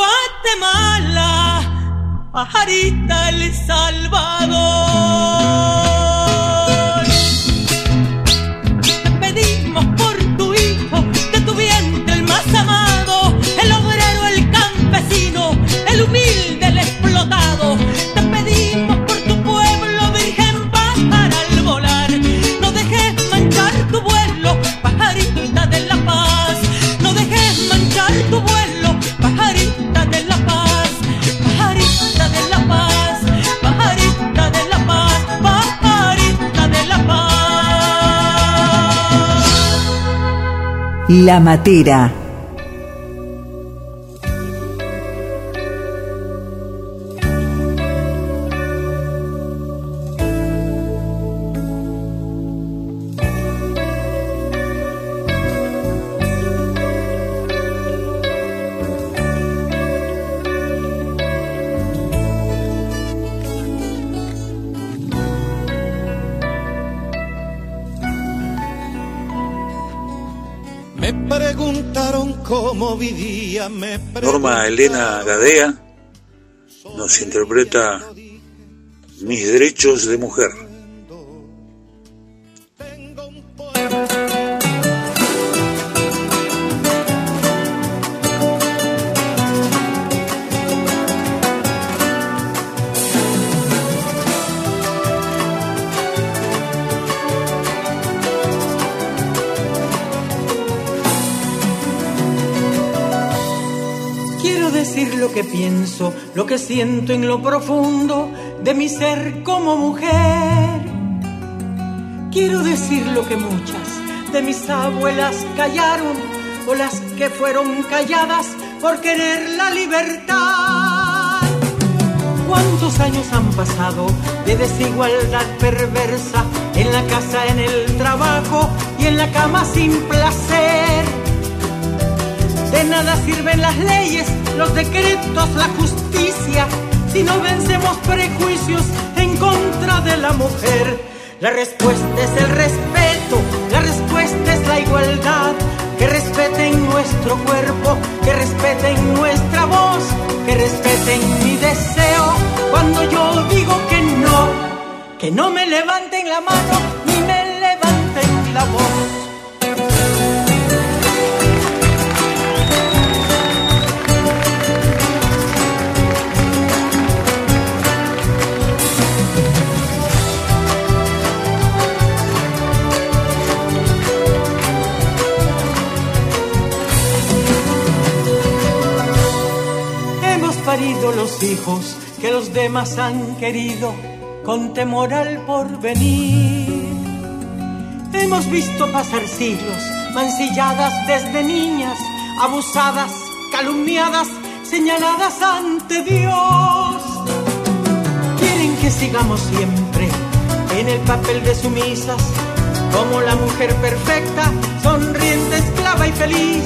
S7: Guatemala, pajarita El Salvador. Te pedimos por tu hijo,
S5: La Matera.
S2: Cómo vivía,
S3: Norma Elena Gadea nos interpreta Mis derechos de mujer.
S7: Lo que pienso, lo que siento en lo profundo de mi ser como mujer. Quiero decir lo que muchas de mis abuelas callaron, o las que fueron calladas por querer la libertad. ¿Cuántos años han pasado de desigualdad perversa en la casa, en el trabajo y en la cama sin placer? De nada sirven las leyes, los decretos, la justicia, si no vencemos prejuicios en contra de la mujer. La respuesta es el respeto, la respuesta es la igualdad. Que respeten nuestro cuerpo, que respeten nuestra voz, que respeten mi deseo. Cuando yo digo que no me levanten la mano ni me levanten la voz. Parido los hijos que los demás han querido con temor al porvenir. Hemos visto pasar siglos mancilladas desde niñas, abusadas, calumniadas, señaladas ante Dios. Quieren que sigamos siempre en el papel de sumisas, como la mujer perfecta, sonriente, esclava y feliz.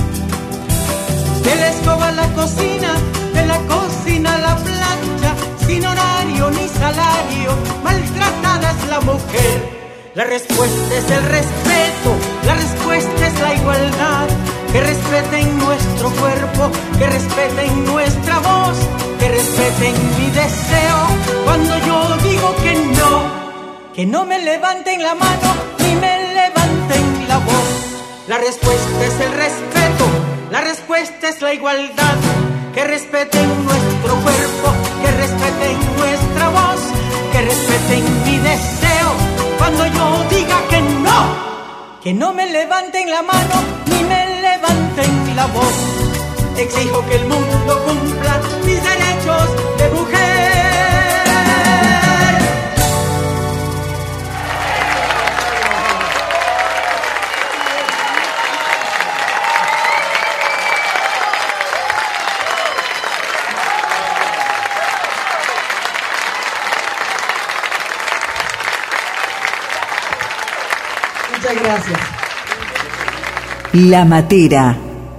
S7: De la escoba a la cocina, de la cocina a la plancha, sin horario ni salario, maltratada es la mujer. La respuesta es el respeto, la respuesta es la igualdad. Que respeten nuestro cuerpo, que respeten nuestra voz, que respeten mi deseo. Cuando yo digo que no me levanten la mano ni me levanten la voz. La respuesta es el respeto, la respuesta es la igualdad. Que respeten nuestro cuerpo, que respeten nuestra voz, que respeten mi deseo. Cuando yo diga que no me levanten la mano ni me levanten la voz. Exijo que el mundo cumpla mis derechos de mujer.
S11: Muchas gracias.
S5: La Matera.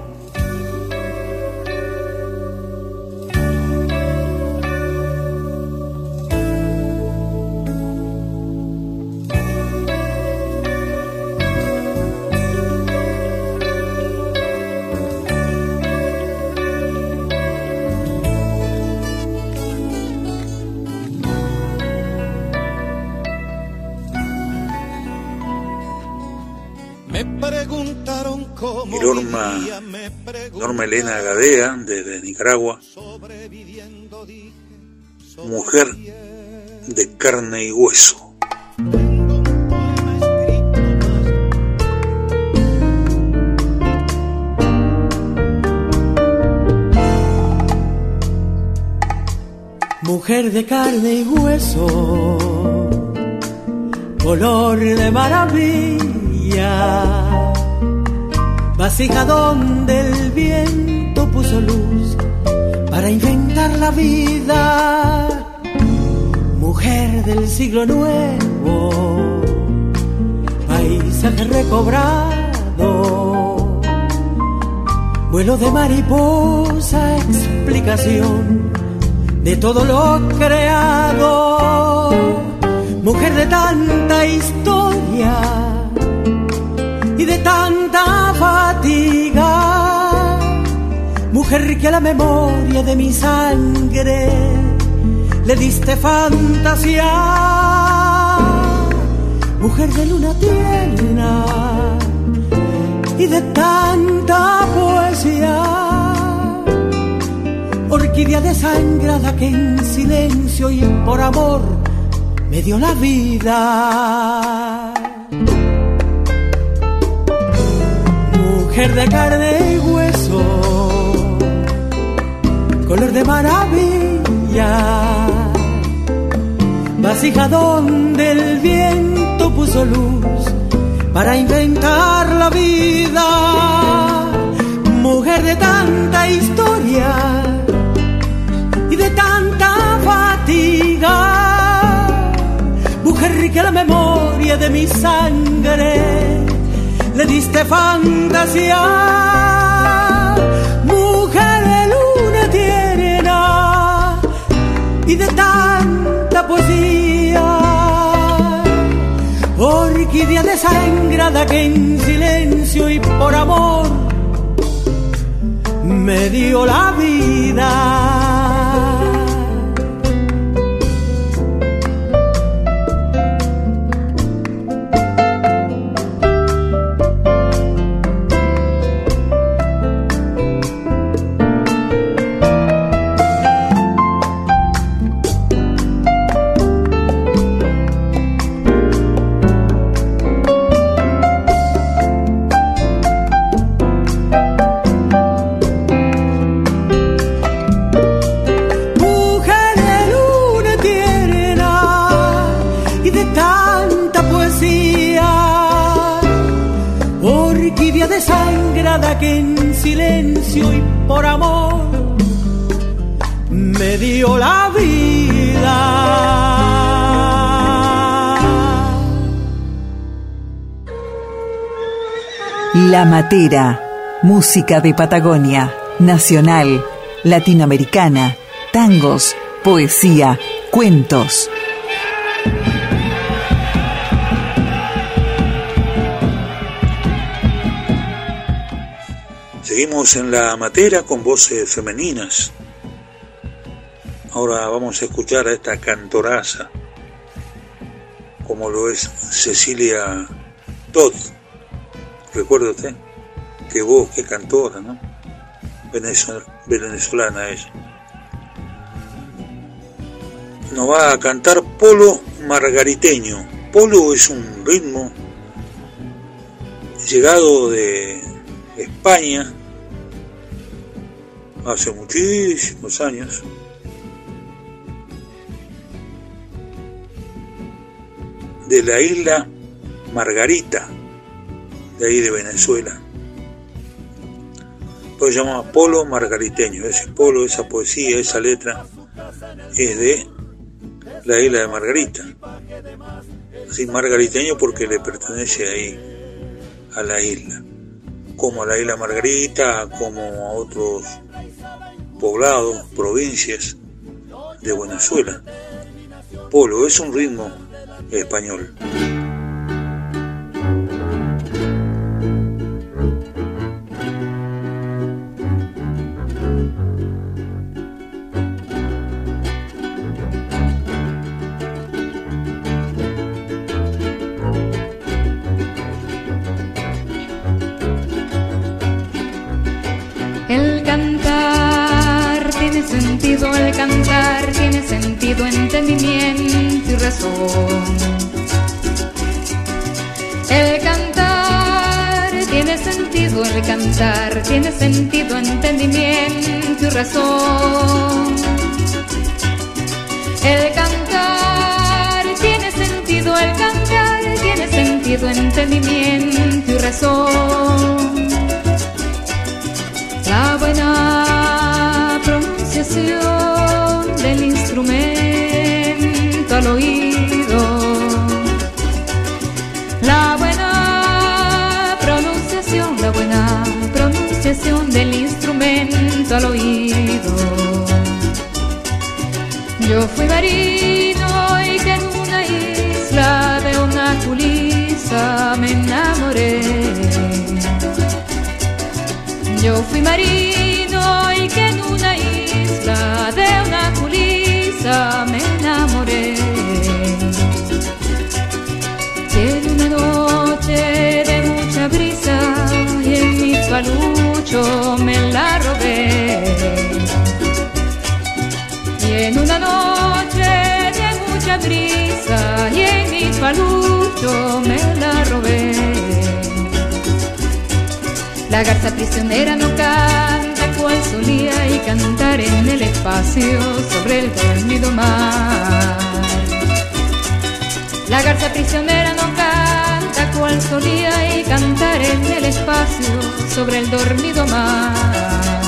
S3: Norma Elena Gadea, desde Nicaragua, mujer de carne y hueso.
S7: Mujer de carne y hueso, color de maravilla, vasija donde el viento puso luz para inventar la vida, mujer del siglo nuevo, paisaje recobrado, vuelo de mariposa, explicación de todo lo creado, mujer de tanta historia y de tanta fatiga, mujer que a la memoria de mi sangre le diste fantasía, mujer de luna tierna y de tanta poesía, orquídea desangrada que en silencio y por amor me dio la vida. Mujer de carne y hueso, color de maravilla, vasija donde el viento puso luz para inventar la vida, mujer de tanta historia y de tanta fatiga, mujer que a la memoria de mi sangre le diste fantasía, mujer de luna tierna y de tanta poesía, orquídea desangrada que en silencio y por amor me dio la vida. Que en silencio y por amor me dio la vida.
S5: La Matera, música de Patagonia, nacional, latinoamericana, tangos, poesía, cuentos.
S3: Seguimos en La Matera con voces femeninas. Ahora vamos a escuchar a esta cantoraza, como lo es Cecilia Todd. ¿Recuerda usted? Qué voz, qué cantora, ¿no? Venezolana ella. Nos va a cantar Polo Margariteño. Polo es un ritmo llegado de España hace muchísimos años, de la isla Margarita, de ahí de Venezuela. Pues se llama Polo Margariteño. Ese polo, esa poesía, esa letra es de la isla de Margarita. Así margariteño porque le pertenece ahí a la isla, como a la isla Margarita, como a otros poblados, provincias de Venezuela. Polo es un ritmo español.
S11: El cantar tiene sentido, entendimiento y razón. El cantar tiene sentido, el cantar tiene sentido, entendimiento y razón. El cantar tiene sentido, el cantar tiene sentido, entendimiento y razón. pronunciación del instrumento al oído. La buena pronunciación del instrumento al oído. Yo fui marino y que en una isla de una culisa me enamoré. Yo fui marino y que en una isla de una culisa me enamoré. Y en una noche de mucha brisa y en mi palucho me la robé. Y en una noche de mucha brisa y en mi palucho me la robé. La garza prisionera no canta cual solía y cantar en el espacio sobre el dormido mar. La garza prisionera no canta cual solía y cantar en el espacio sobre el dormido mar.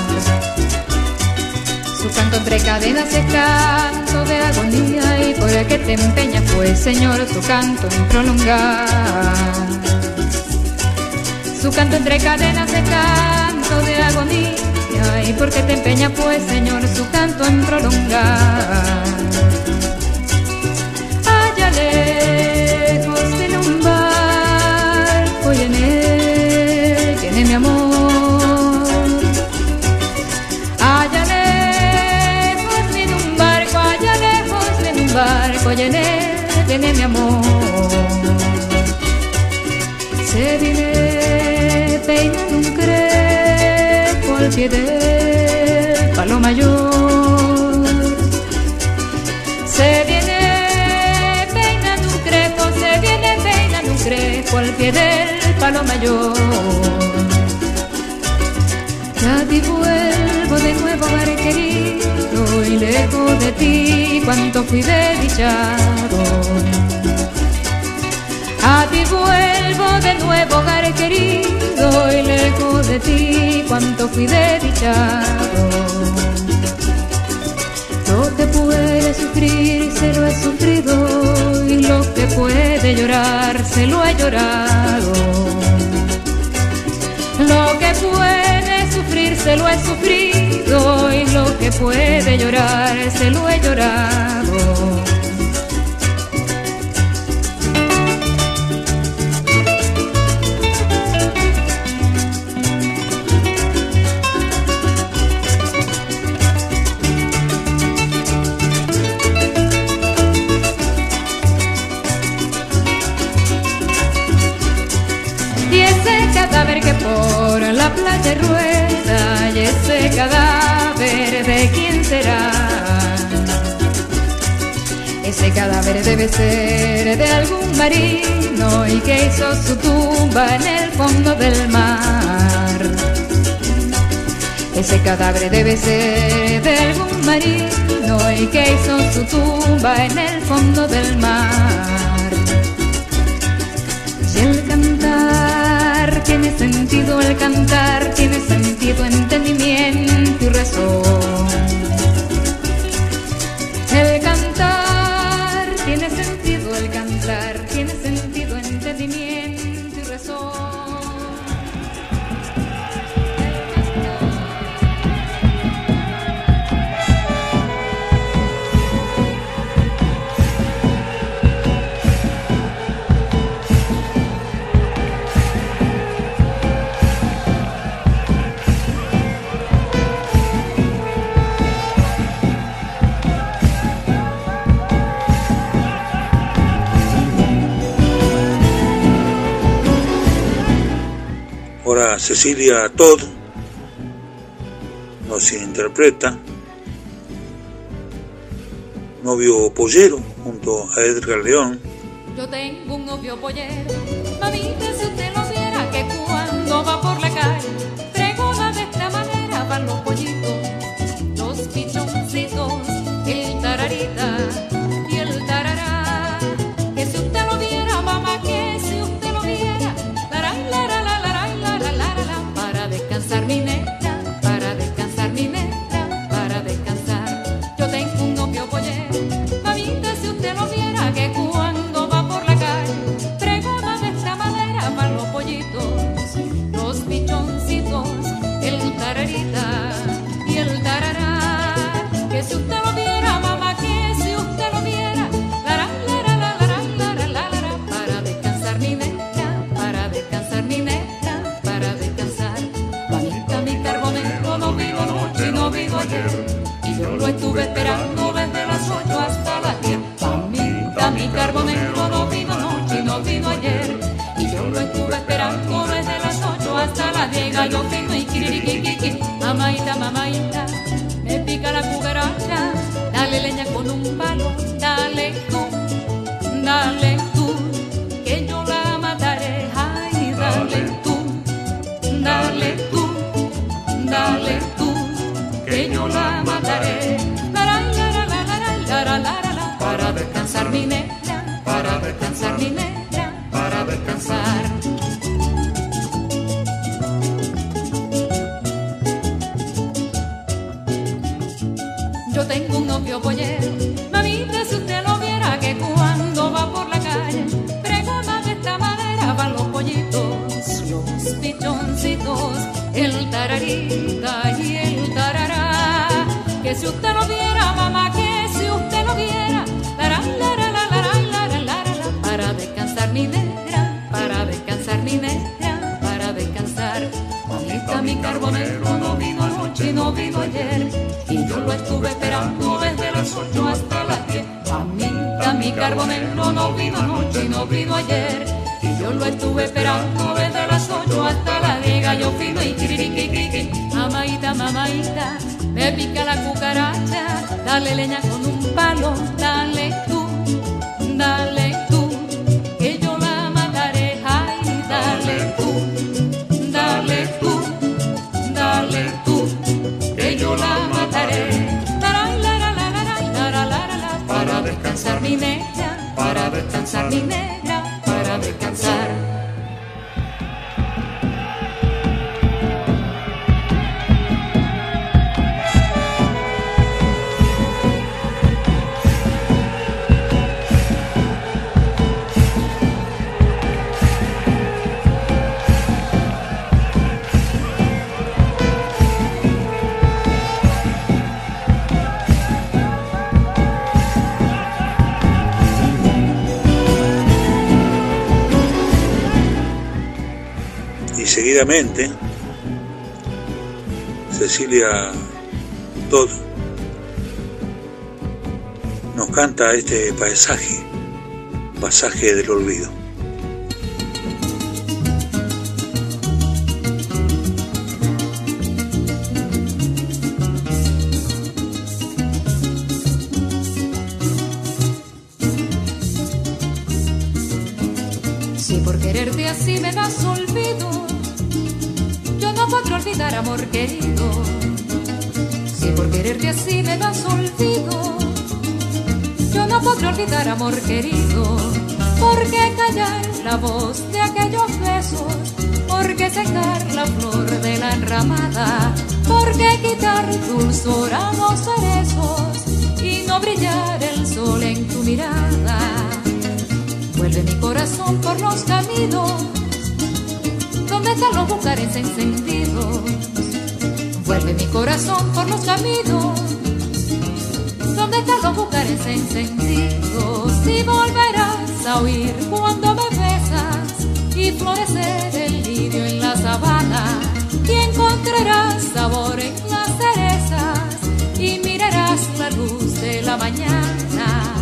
S11: Su canto entre cadenas es canto de agonía y por el que te empeñas pues, Señor, su canto en prolongar. Su canto entre cadenas es canto de agonía y por qué te empeñas pues, Señor, su canto en prolongar. Allá lejos tiene un barco y en él tiene mi amor. Allá lejos viene un barco, allá lejos viene un barco y en él tiene mi amor. Se viene peinando un crepo al pie del palo mayor. Se viene peinando un crepo, se viene peinando un crepo al pie del palo mayor. Ya te vuelvo de nuevo, hogar querido, y lejos de ti cuánto fui desdichado. A ti vuelvo de nuevo, hogar querido, y lejos de ti cuánto fui desdichado. Lo que puede sufrir se lo he sufrido, y lo que puede llorar se lo he llorado. Lo que puede sufrir se lo he sufrido, y lo que puede llorar se lo he llorado. Cadáver que por la playa rueda, y ese cadáver de quién será. Ese cadáver debe ser de algún marino y que hizo su tumba en el fondo del mar. Ese cadáver debe ser de algún marino y que hizo su tumba en el fondo del mar. Y el cantar tiene sentido, el cantar tiene sentido, entendimiento y razón. El cantar tiene sentido, el cantar tiene sentido, entendimiento y razón.
S3: Ahora Cecilia Todd nos interpreta Novio Pollero junto a Edgar León.
S11: Yo tengo un novio pollero, mamita, si usted lo viera, que cuando va por la calle pregona de esta manera, van los pollitos, los pichoncitos, el tararita y el tarará. Que si usted lo viera, mamá, que si usted lo viera, para descansar mi negra, para descansar mi negra, para descansar. Mamaita, mamaita, me pica la cucaracha, dale leña con un palo, dale tú, que yo la mataré. Ay, dale tú, que yo la mataré. Para descansar mi negra, para descansar mi negra, para descansar. Yo tengo un novio boyero, mamita, si usted lo viera, que cuando va por la calle pregona de esta manera, van los pollitos, los pichoncitos, el tararita y el tarará. Que si usted lo viera, mamá, que si usted lo viera, para descansar mi negra, para descansar mi negra, para descansar. Mamita, mi carbonero no vino anoche, no vino ayer, y yo lo estuve esperando desde las 8 hasta las 10. Mamita, mi carbonero no vino anoche, no vino ayer, y yo lo estuve esperando desde las 8 hasta las 10. Gallo fino y kiririquiquiqui, mamaita, mamaita, me pica la cucaracha, dale leña con un palo, dale tú, que yo la mataré. Ay, dale tú, que yo la mataré. Para descansar mi negra, para descansar mi negra, para descansar.
S3: Seguidamente, Cecilia Todd nos canta este pasaje del olvido.
S11: Si por quererte así me das olvido, no podré olvidar, amor querido. Si por quererte así me das olvido, yo no podré olvidar, amor querido. ¿Por qué callar la voz de aquellos besos? ¿Por qué secar la flor de la enramada? ¿Por qué quitar dulzor a los cerezos y no brillar el sol en tu mirada? Vuelve mi corazón por los caminos donde están los bucares encendidos. Vuelve mi corazón por los caminos donde están los bucares encendidos. Y volverás a oír cuando me besas y florecer el lirio en la sabana. Y encontrarás sabor en las cerezas y mirarás la luz de la mañana.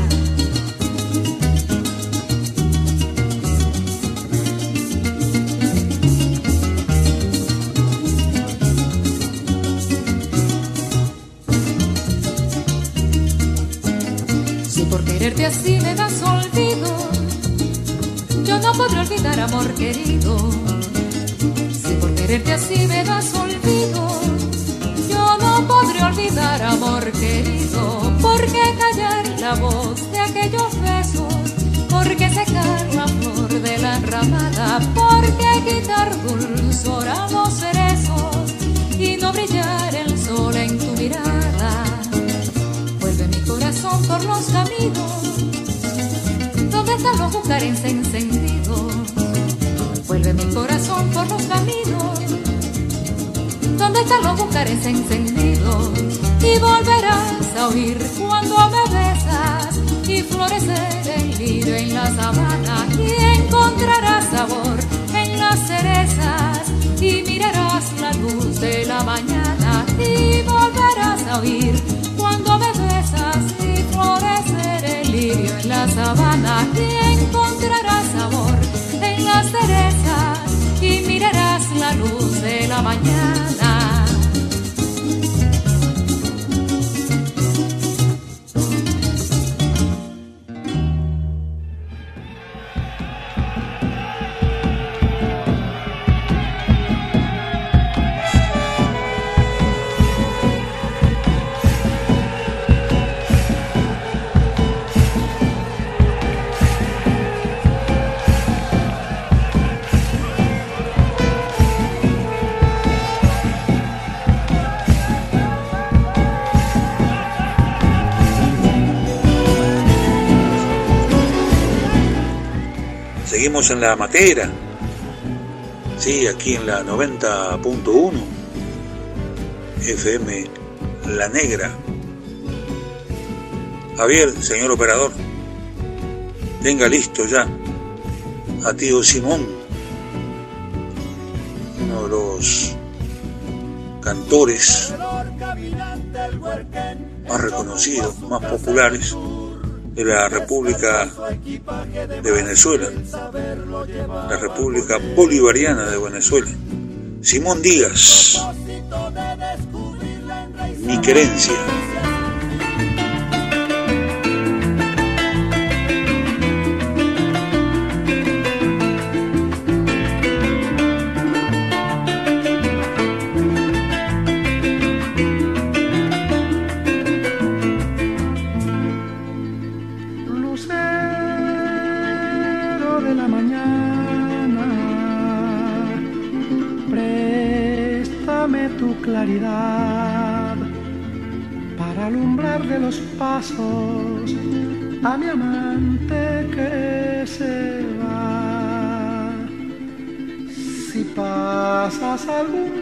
S11: Quererte así me das olvido, yo no podré olvidar, amor querido. Si por quererte así me das olvido, yo no podré olvidar, amor querido. ¿Por qué callar la voz de aquellos besos? ¿Por qué secar la flor de la enramada? ¿Por qué quitar dulzor a los cerezos y no brillar el sol en tu mirada? Vuelve mi corazón por los caminos donde están los bucares encendidos. Vuelve mi corazón por los caminos donde están los bucares encendidos. Y volverás a oír cuando me besas y florecer el lirio en la sabana. Y encontrarás sabor en las cerezas y mirarás la luz de la mañana. Y volverás a oír cuando me besas y florecer el lirio en la sabana. Y encontrarás sabor en las cerezas y mirarás la luz de la mañana.
S3: Seguimos en la Matera, sí, aquí en la 90.1 FM La Negra. Javier, señor operador, tenga listo ya a tío Simón, uno de los cantores más reconocidos, más populares de la República de Venezuela, la República Bolivariana de Venezuela. Simón Díaz, Mi Querencia.
S12: Claridad para alumbrarle los pasos a mi amante que se va. Si pasas algún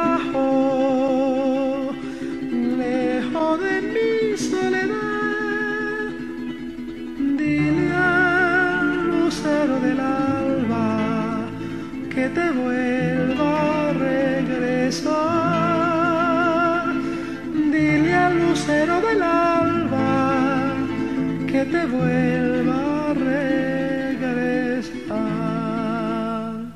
S12: trabajo lejos de mi soledad, dile al lucero del alba que te vuelva a regresar. Dile al lucero del alba que te vuelva a regresar.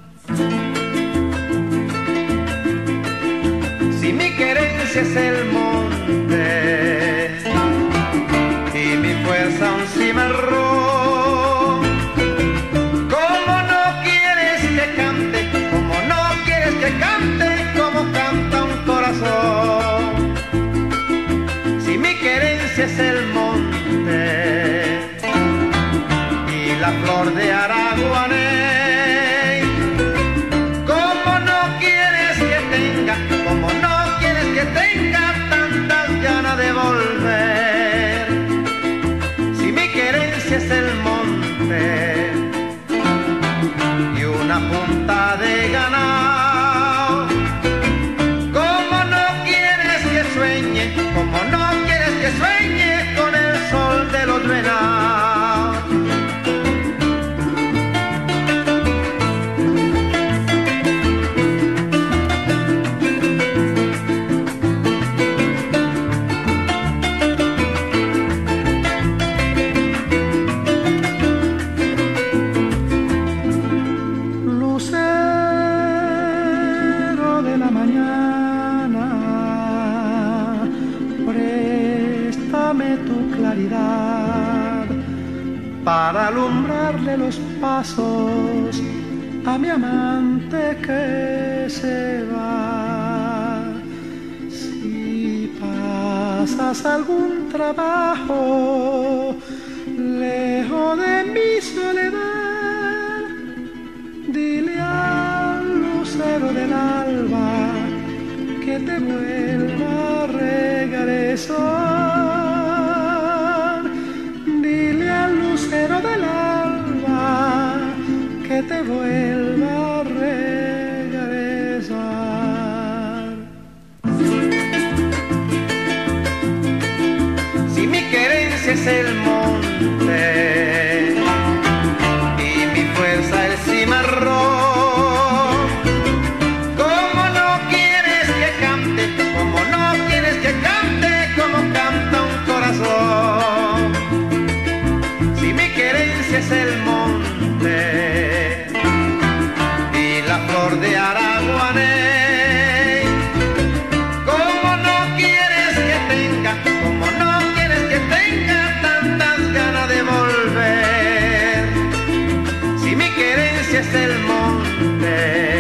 S13: Si mi querencia es el monte y mi fuerza un cimarrón, ¿cómo no quieres que cante? ¿Cómo no quieres que cante como canta un corazón? Es el monte y la flor de Araguaney. ¿Cómo no quieres que tenga, cómo no quieres que tenga tantas ganas de volver? Si mi querencia es el monte y una punta de ganado, ¿cómo no quieres que sueñe, cómo no quieres que sueñe con el sol de los venados?
S12: Lucero de la mañana, préstame tu claridad para alumbrarle los pasos a mi amante que se va. Si pasas algún trabajo lejos de mi soledad, dile al lucero del alba que te vuelva a regresar. Dile al lucero del alba que te vuelva a regresar.
S13: Si mi querencia es el monte y mi fuerza el cimarrón, ¿cómo no quieres que cante? ¿Cómo no quieres que cante como canta un corazón? Si mi querencia es el monte y la flor de Araguaney, ¿cómo no quieres que tenga, cómo no quieres que tenga tantas ganas de volver? Si mi querencia es el monte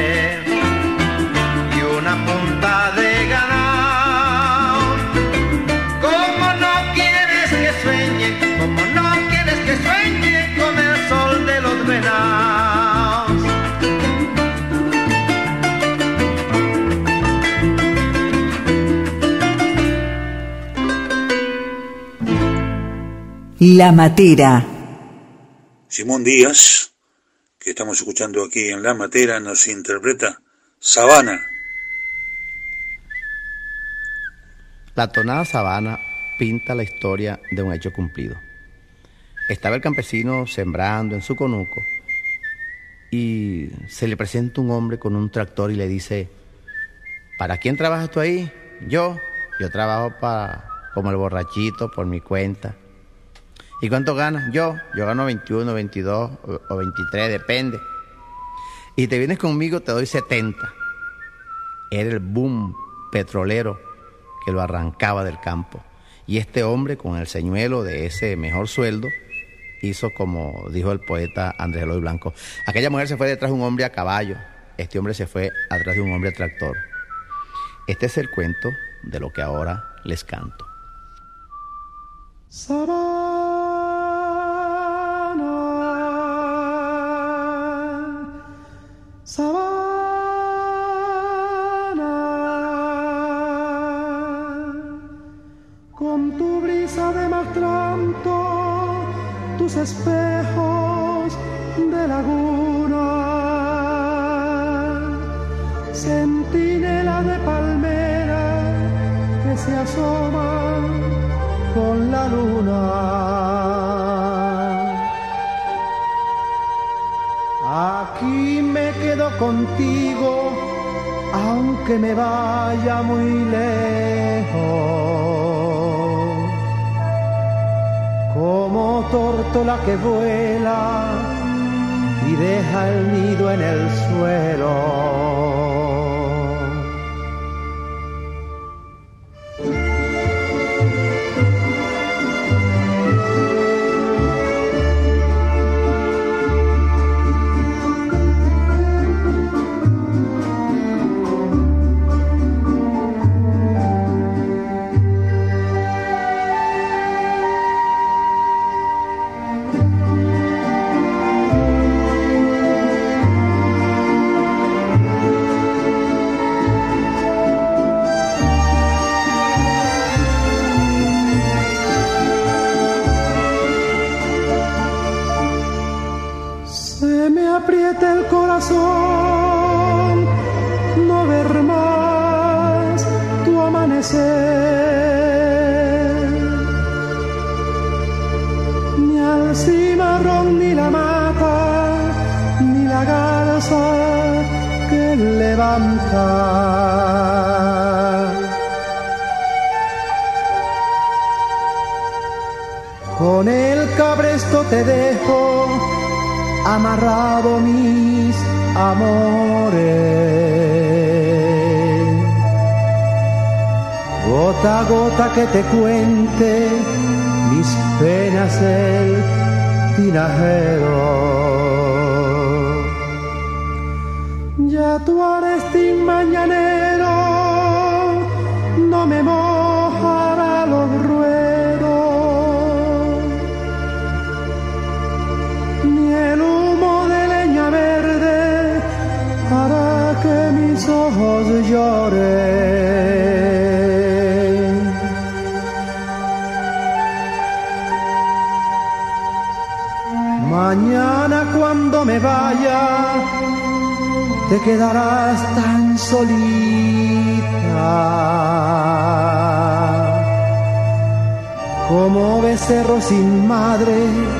S13: y una punta de ganado, ¿cómo no quieres que sueñe, cómo no quieres que sueñe con el sol de los venados?
S5: La Matera.
S3: Simón Díaz, que estamos escuchando aquí en La Matera nos interpreta Sabana.
S14: La tonada Sabana pinta la historia de un hecho cumplido. Estaba el campesino sembrando en su conuco y se le presenta un hombre con un tractor y le dice: ¿para quién trabajas tú ahí? Yo trabajo como el borrachito por mi cuenta. ¿Y cuánto ganas? Yo gano 21, 22 o 23, depende. Y te vienes conmigo, te doy 70. Era el boom petrolero que lo arrancaba del campo. Y este hombre, con el señuelo de ese mejor sueldo, hizo como dijo el poeta Andrés Eloy Blanco. Aquella mujer se fue detrás de un hombre a caballo. Este hombre se fue atrás de un hombre a tractor. Este es el cuento de lo que ahora les canto.
S12: Con tu brisa de mastranto, tus espejos de laguna, centinela de palmera que se asoma con la luna. Aquí me quedo contigo, aunque me vaya muy lejos. Como tórtola que vuela y deja el nido en el suelo. Aprieta el corazón, no ver más tu amanecer, ni al cimarrón, ni la mata, ni la garza que levanta. Con el cabresto te dejo amarrado mis amores, gota a gota que te cuente mis penas el tinajero. Ya tu arestín mañanero no me mojará los ruedos, ni el humo de leña verde hará que mis ojos lloren. Mañana cuando me vaya te quedarás tan solita como becerro sin madre,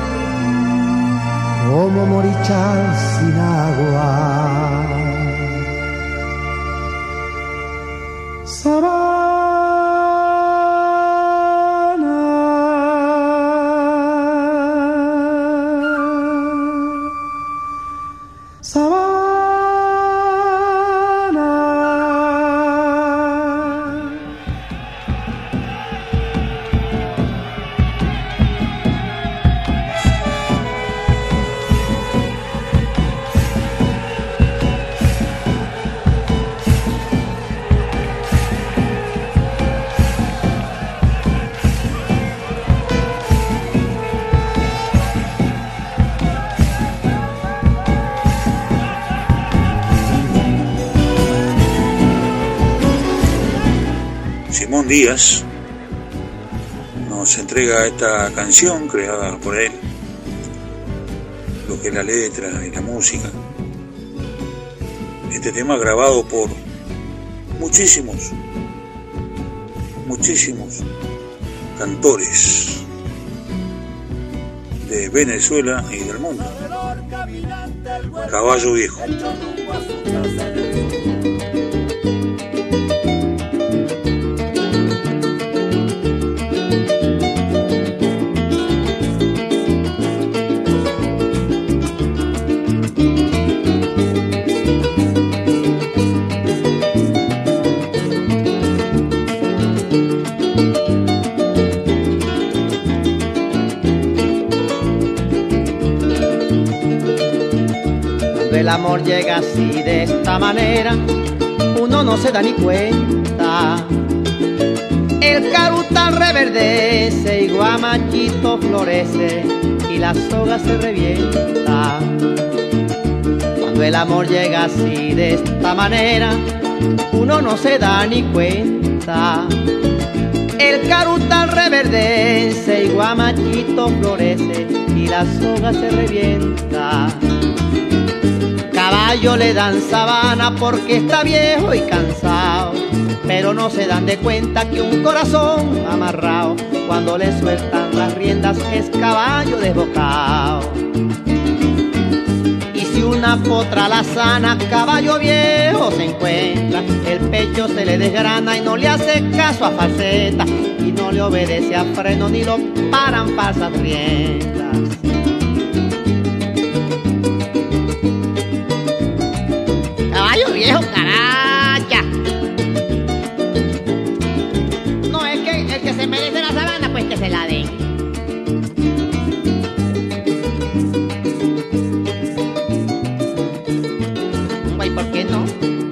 S12: como morichal sin agua.
S3: Simón Díaz nos entrega esta canción creada por él lo que es la letra y la música. Este tema grabado por muchísimos cantores de Venezuela y del mundo. Caballo Viejo.
S15: El amor llega así de esta manera, uno no se da ni cuenta. El carutal reverdece y guamachito florece y la soga se revienta. Cuando el amor llega así de esta manera, uno no se da ni cuenta. El carutal reverdece y guamachito florece y la soga se revienta. Caballo le dan sabana porque está viejo y cansado, pero no se dan de cuenta que un corazón amarrado, cuando le sueltan las riendas es caballo desbocado. Y si una potra la sana, caballo viejo se encuentra, el pecho se le desgrana y no le hace caso a falseta, y no le obedece a freno ni lo paran falsas riendas. Caballo viejo, caracha. No, es que el que se merece la sabana, pues que se la den. Pues, ¿por qué no?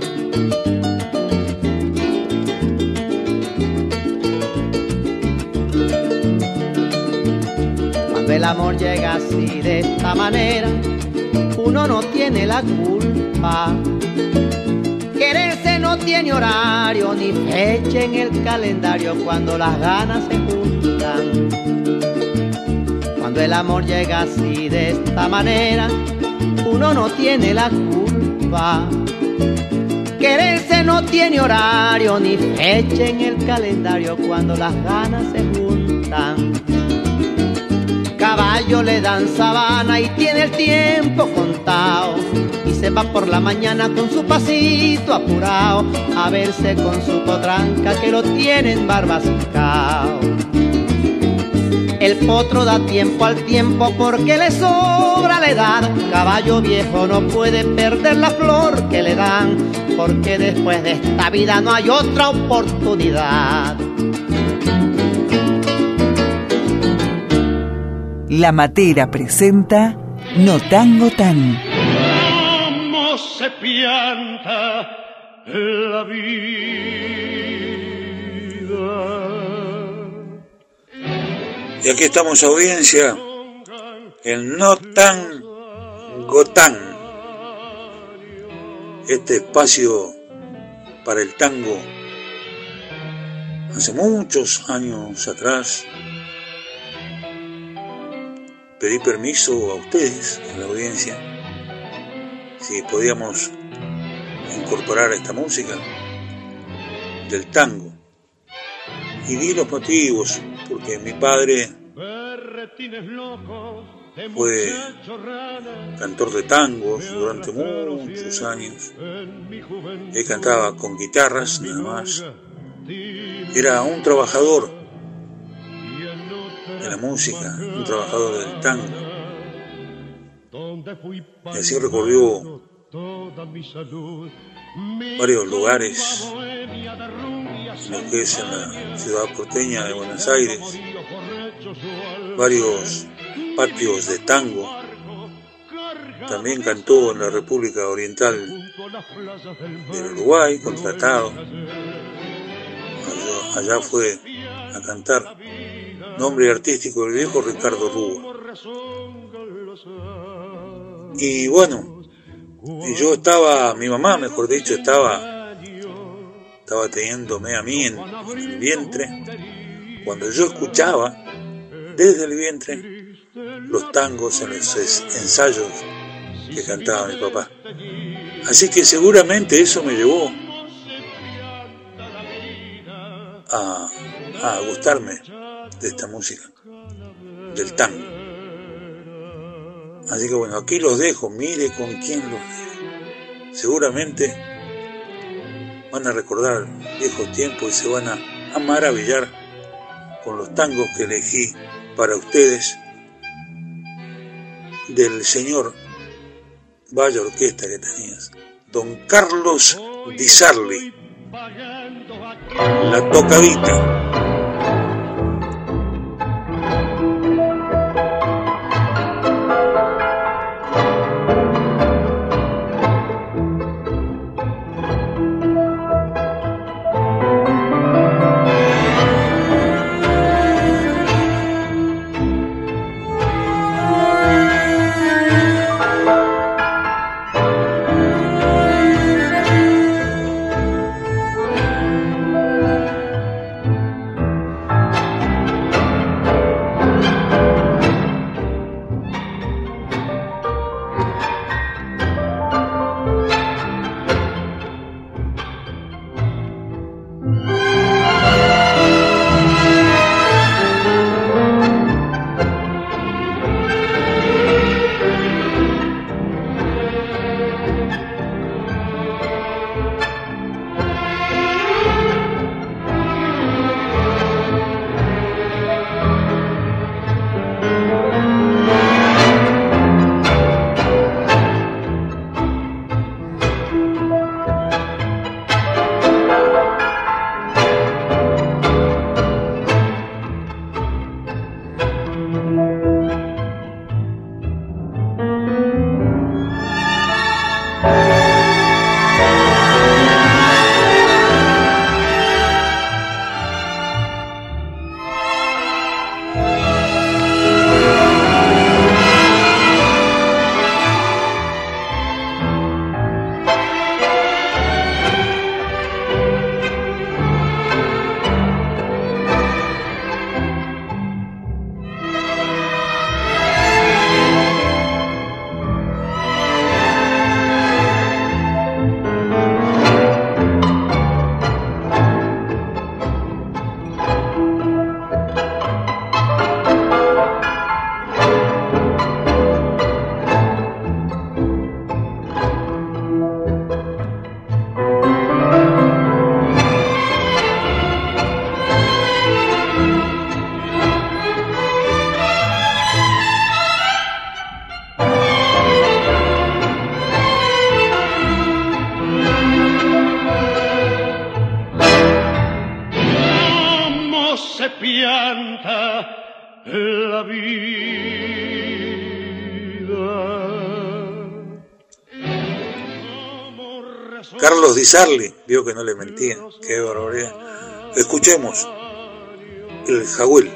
S15: Cuando el amor llega así de esta manera, uno no tiene la culpa. Quererse no tiene horario ni fecha en el calendario cuando las ganas se juntan. Cuando el amor llega así de esta manera, uno no tiene la culpa. Quererse no tiene horario ni fecha en el calendario cuando las ganas se juntan. Caballo le dan sabana y tiene el tiempo contado, y se va por la mañana con su pasito apurado a verse con su potranca que lo tienen barbascao. El potro da tiempo al tiempo porque le sobra la edad. Caballo viejo no puede perder la flor que le dan, porque después de esta vida no hay otra oportunidad.
S5: La Matera presenta No Tango Tan.
S12: ¿Cómo se pianta la vida?
S3: Y aquí estamos, audiencia, en No Tango Tan, este espacio para el tango. Hace muchos años atrás pedí permiso a ustedes, a la audiencia, si podíamos incorporar esta música del tango. Y di los motivos, porque mi padre fue cantor de tangos durante muchos años. Él cantaba con guitarras nada más. Era un trabajador de la música, un trabajador del tango. Y así recorrió varios lugares, en lo que es en la ciudad porteña de Buenos Aires, varios patios de tango. También cantó en la República Oriental del Uruguay, contratado. Allá fue a cantar. Nombre artístico del viejo Ricardo Rúa. Y bueno, yo estaba, mi mamá mejor dicho, estaba teniéndome a mí en el vientre, cuando yo escuchaba desde el vientre los tangos en los ensayos que cantaba mi papá. Así que seguramente eso me llevó a gustarme de esta música, del tango. Así que bueno, aquí los dejo, mire con quién los dejo. Seguramente van a recordar viejos tiempos y se van a maravillar con los tangos que elegí para ustedes del señor, vaya orquesta que tenías, don Carlos Di Sarli, La Tocadita.
S12: La vida.
S3: Carlos Di Sarli, vio que no le mentía, qué barbaridad. Escuchemos el Jagüel.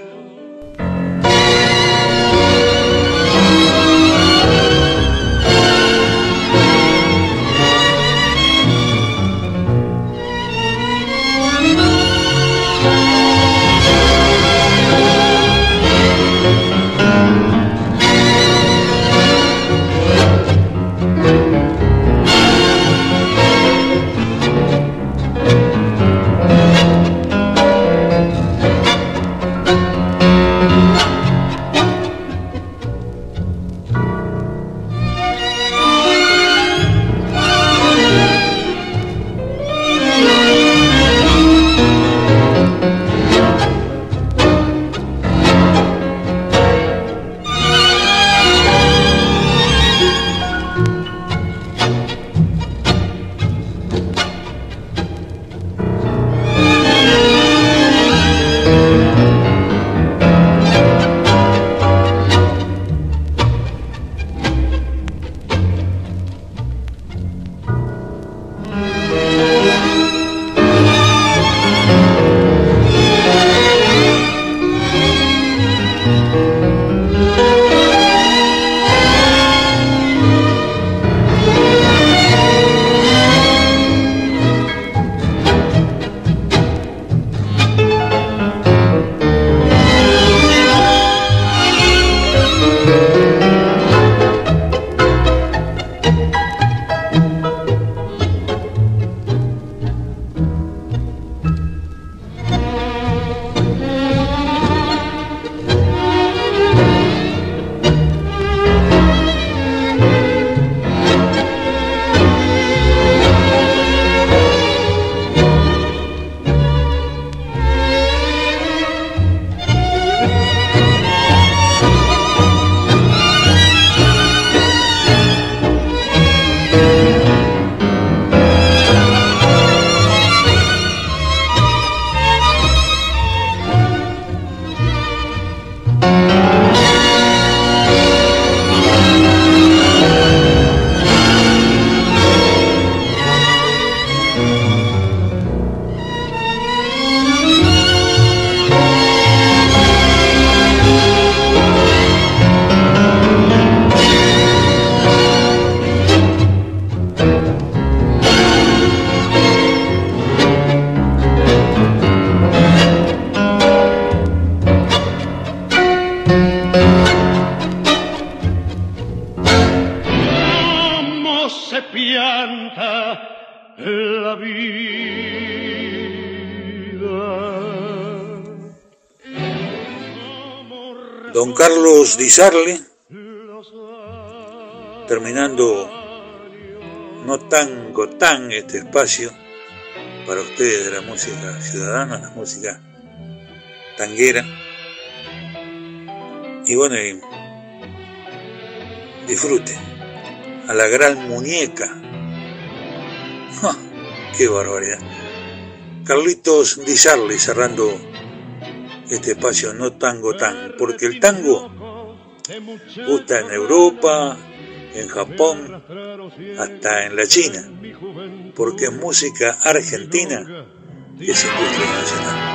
S12: se pianta la vida.
S3: Don Carlos Di Sarli, terminando No Tango Tan, este espacio para ustedes de la música ciudadana, la música tanguera. Y bueno, disfruten a la gran muñeca. ¡Ja! ¡Qué barbaridad! Carlitos Di Sarli cerrando este espacio No Tango Tan, porque el tango gusta en Europa, en Japón, hasta en la China, porque es música argentina que es industria nacional.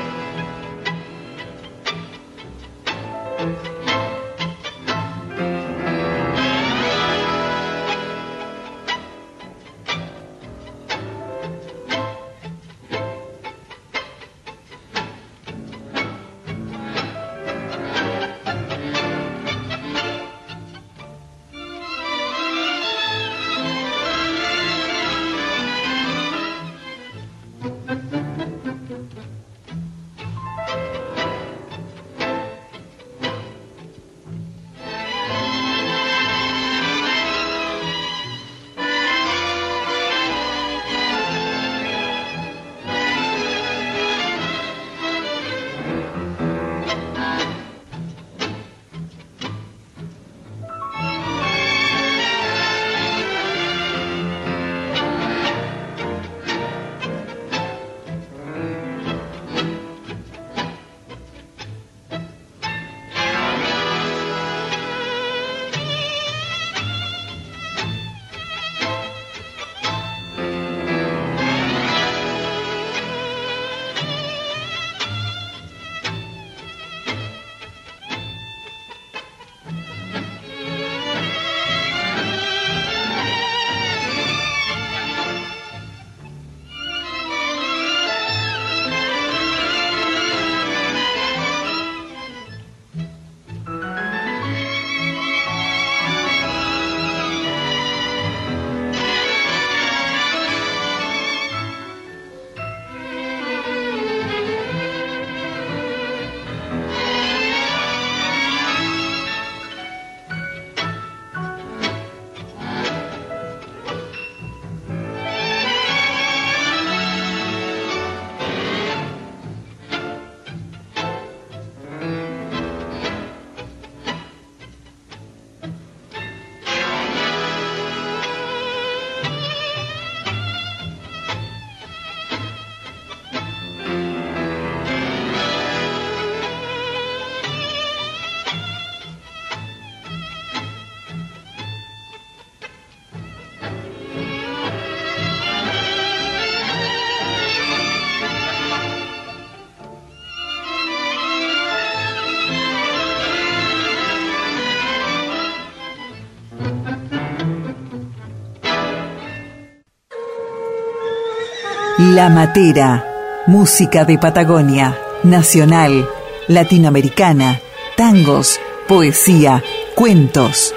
S5: La Matera, música de Patagonia, nacional, latinoamericana, tangos, poesía, cuentos.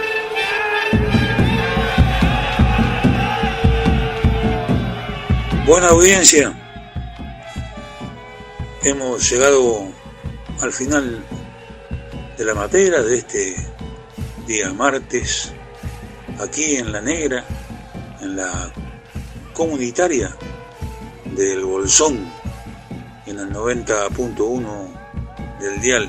S3: Buena audiencia, hemos llegado al final de La Matera de este día martes, aquí en La Negra, en la comunitaria del Bolsón, en el 90.1 del dial.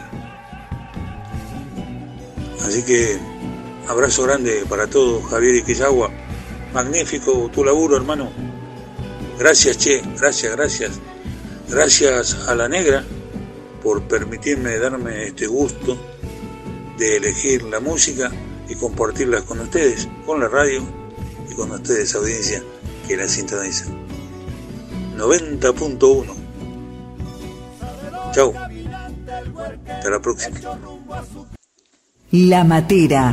S3: Así que abrazo grande para todos. Javier Iquizagua, magnífico tu laburo, hermano. Gracias, che, gracias a La Negra por permitirme darme este gusto de elegir la música y compartirla con ustedes, con la radio y con ustedes, audiencia que la sintonizan. 90.1. Chau. Hasta la próxima.
S5: La Matera.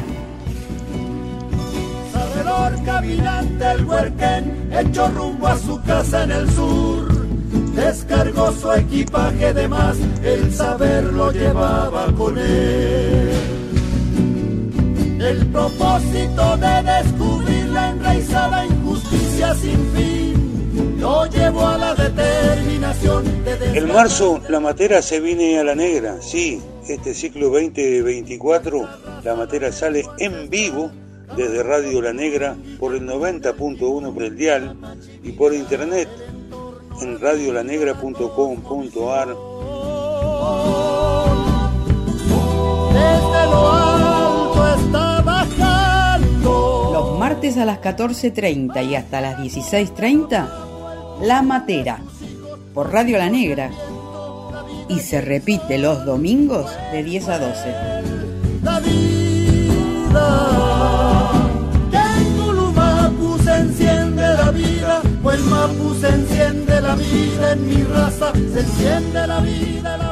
S2: Sabedor caminante el Huerquén, hecho rumbo a su casa en el sur. Descargó su equipaje de más, el saber lo llevaba con él. El propósito de descubrir la enraizada injusticia sin fin, lo llevó a la determinación de...
S3: En marzo, La Matera se viene a la negra, sí, este ciclo 2024, La Matera sale en vivo desde Radio La Negra por el 90.1 por el dial y por internet en radiolanegra.com.ar.
S2: Desde lo alto está bajando.
S4: Los martes a las 14:30 y hasta las 16:30, La Matera por Radio La Negra. Y se repite los domingos de 10 a 12.
S2: La vida, que en Culumapu se enciende la vida, o el Mapu se enciende la vida, en mi raza se enciende la vida.